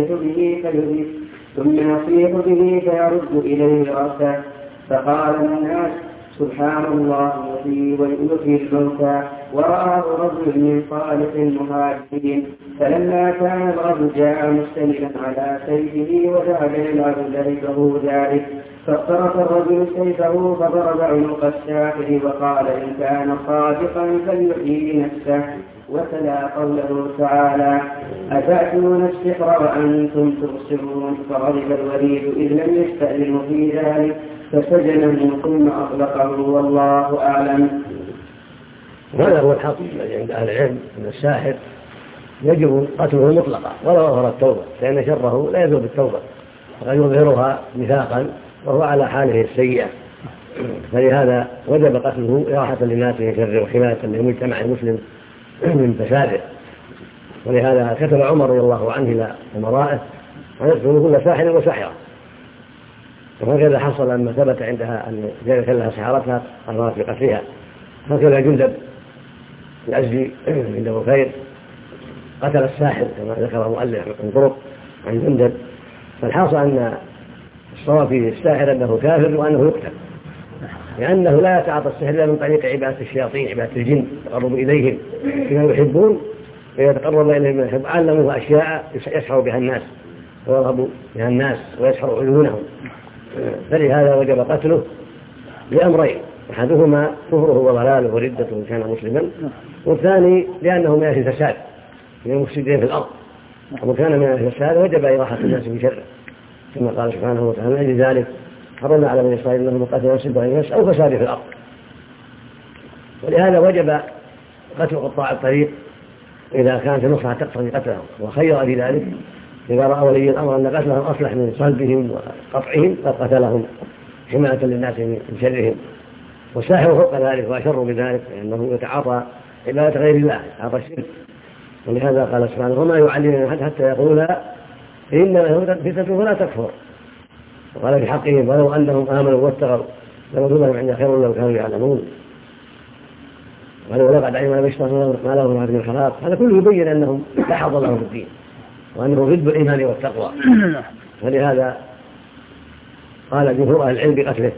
S1: يصيح به فيرد إليه رأسه. فقال الناس: سبحان الله الذي يحيي الموتى. ورآه رجل من صالح المهاجرين، فلما كان الرجل جاء مستندا على سيفه وذهب يلعب لعبه ذلك، فاقترف الرجل سيفه فضرب عنق الساحر وقال: إن كان صادقا فليحيي نفسه. وتلا قوله تعالى: أتأتون السحر وأنتم تبصرون. فغضب الوليد إذ لم يستأذنوا في ذلك فسجنه ثم أطلقه والله أعلم.
S2: هذا هو الحق عند أهل العلم أن الساحر يجب قتله مطلقا ولو أظهر التوبة، لأن شره لا يزول بالتوبة وقد يظهرها نفاقا وهو على حاله السيئة، فلهذا وجب قتله راحة للناس من شره وحماية للمجتمع المسلم من فساده. ولهذا كتب عمر رضي الله عنه إلى أمرائه أن يقتلوا كل ساحر وساحرة، وهكذا حصل لما ثبت عندها أن ذلك لها سحرتها أمرت بقتلها. هكذا جندب الأزدي عند بكير قتل الساحر كما ذكر المؤلف من طرق عن جندب. فالحاصل أن الصواب في الساحر أنه كافر وأنه يقتل، لأنه لا يتعاطى السحر إلا من طريق عبادة الشياطين، عبادة الجن، يتقرب إليهم بما يحبون فيتقرب إليهم ما يحب. علموه أشياء يسحر بها الناس ويرهب بها الناس ويسحر عيونهم، فلهذا وجب قتله لأمرين: أحدهما كفره وضلاله وردته إن كان مسلما، والثاني لأنه من أهل الفساد من المفسدين في الأرض، وكان من أهل الفساد وجب إراحة الناس بشره كما قال سبحانه وتعالى: لذلك حرمنا على بني إسرائيل أنهم قتلوا نفسا بغير نفس أو فساد في الأرض. ولهذا وجب قتل قطاع الطريق إذا كانت المصلحة تقتضي قتلهم، وخير في ذلك إذا رأى ولي الأمر أن قتلهم أصلح من صلبهم وقطعهم قد قتلهم حماية للناس من شرهم. والساحر فوق ذلك وأشر بذلك لأنه يتعاطى عبادة غير الله، يتعاطى الشرك. ولهذا قال سبحانه: وما يعلمون حتى يقولا إنما فتنة فلا تكفر. وقال في حقهم: ولو أنهم آمنوا واتقوا لمثوبة عند خير لو كانوا يعلمون. ولو لقد علم المشترون ما له من هذه الخلاق. هذا كله يبين أنهم لا حظ لهم في الدين وأنه ضد الإيمان والتقوى. فلهذا قال جمهور أهل العلم بقتله.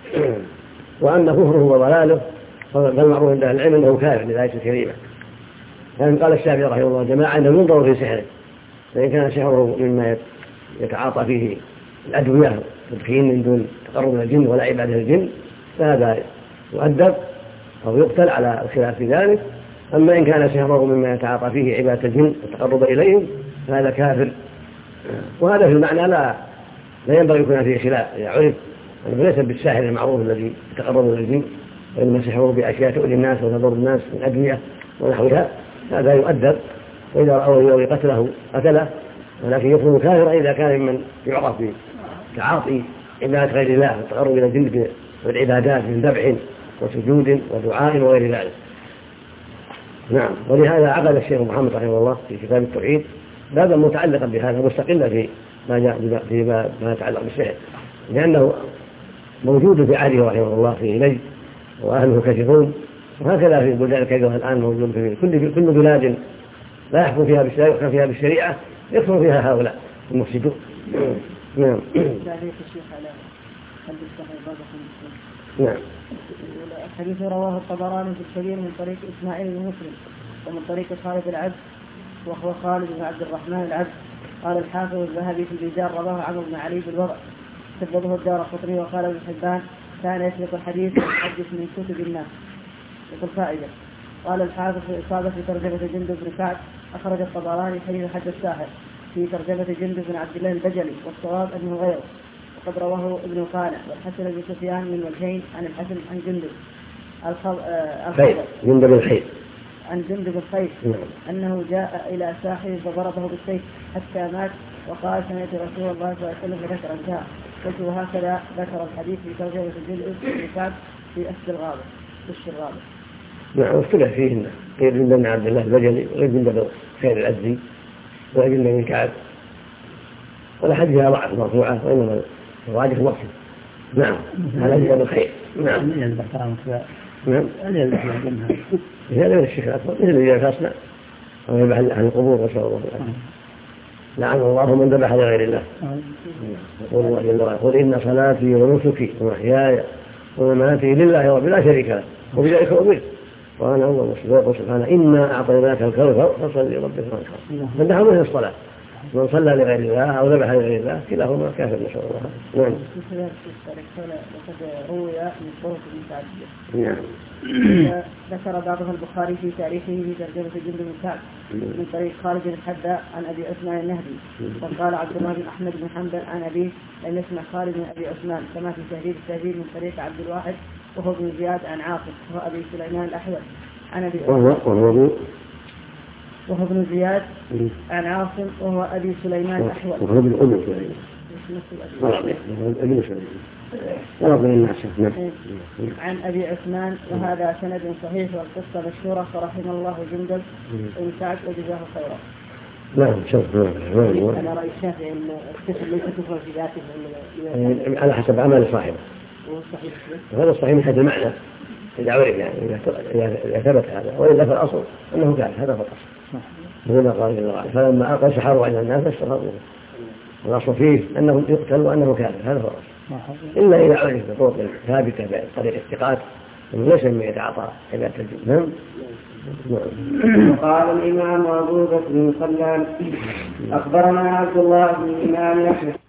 S2: وأما كفره وضلاله فالمعروف عند أهل العلم أنه كافر للآية الكريمة. يعني قال الشافعي رحمه الله جماعة أنه ينظر في سحره، فإن كان سحره مما يتعاطى فيه الأدوية تدخين من دون تقرب من الجن ولا عبادة الجن فهذا يؤدب أو يقتل على الخلاف في ذلك. أما إن كان سحره مما يتعاطى فيه عبادة الجن والتقرب إليهم فهذا كافر. وهذا في المعنى لا ينبغي يكون فيه خلاف إذا عرف أنه ليس بالساحر المعروف الذي يتقرب من الجن، وإنما سحره بأشياء تؤذي الناس وتضر الناس من أدوية ونحوها، هذا يؤدب. وإذا رأوا قتله قتله، ولكن يكون كافرا إذا كان ممن يعرف بتعاطي عبادة غير الله والتقرب إلى الجن والعبادات من ذبح وسجود ودعاء وغير ذلك. نعم. ولهذا عقد الشيخ محمد رحمه الله في كتاب التوحيد بابا متعلقا بهذا مستقلا في ما جاء فيما يتعلق بالسحر، لأنه موجود في عهده رحمه الله في نجد وأهله كثيرون، وهكذا في البلدان الكثيرة الآن موجود في كل بلاد لا يحكم فيها بالشريعة يكفر فيها هؤلاء المفسدون. نعم. نعم.
S3: الحديث رواه الطبراني في الكبير من طريق إسماعيل بن مسلم ومن طريق خالد العبد وهو خالد بن عبد الرحمن العبد. قال الحافظ الذهبي في البزار رواه عمرو بن علي بالوضع. سببه الدارقطني وقال ابن حبان كان يسبق الحديث ويحدث من كتب الناس. يقول فائدة. قال الحافظ في إصابة في ترجمة جندب بن كعب أخرج الطبراني حديث حد الساحر في ترجمة جندب بن عبد الله البجلي، والصواب أنه غيره، وقد رواه ابن قانع والحسن بن سفيان من وجهين عن الحسن عن جندب
S2: جندب الخير
S3: عن جندب الخير أنه جاء إلى ساحر فضربه بالسيف حتى مات، وقال سمعت رسول الله صلى الله عليه وسلم فذكر انتهى. قلت وهكذا ذكر الحديث في ترجمة جندب بن كعب في أسد الغابة.
S2: نعم اختلف فيه غير جندب بن عبد الله البجلي وغير جندب الخير الأزدي وغير جندب بن كعب، والحديثها ضعف مرفوعة، وإنما الراجح مرفوع. نعم على جندب الخير. نعم نعم هذا من الشرك الأكبر مثل الذي فاسنا ويذبح عن القبور وسوى الله لعن الله من ذبح لغير الله. يقول الله جل وعلا قل إن صلاتي ونسكي ومحياي ومماتي لله رب لا شريك له وبذلك أمرت وأنا أول مسلم. ويقول سبحانه إنا أعطيناك الكوثر فصل لربك وانحر. فالنحو مثل الصلاة، من صلى لغير الله أو ذبح لغير الله كلاهما كافر نسأل الله. نعم.
S3: لقد روي من طرق متعددة.
S2: نعم.
S3: ذكر بعضها البخاري في تاريخه في ترجمة جندب بن كعب من طريق خالد بن الحذاء عن أبي عثمان النهدي، وقال عبد الله بن أحمد بن حنبل عن أبيه لم يسمع خالد بن أبي عثمان، كما في تهذيب التهذيب من طريق عبد الواحد وهو بن زياد عن عاصم وهو أبي سليمان الأحول عن أبي وهو ابن زياد عن عاصم وهو أبي سليمان الأحول
S2: وهو ابن أم سليمان
S3: عن أبي عثمان، وهذا سند صحيح والقصة مشهورة فرحم الله جندب بن كعب وجزاه خيرا.
S2: نعم شوف
S3: أنا رأي الشافعي أن الكفر ليس كفرا في ذاته
S2: على حسب عمل صاحبه، وهذا الصحيح من حيث المعنى إذا عرف يعني إذا ثبت هذا، وإلا فالأصل أنه كان هذا فقط هنا قال جل وعلا فلما ألقى سحروا على الناس استغفروا. الأصل فيه أنه يقتل وأنه كافر هذا فقط، إلا إذا عرف بطرق ثابتة بطريق الثقات ليس مما يتعاطى عبادة الجن.
S1: وقال الإمام أبو بكر بن سلام أخبرنا عبد الله بن الإمام أحمد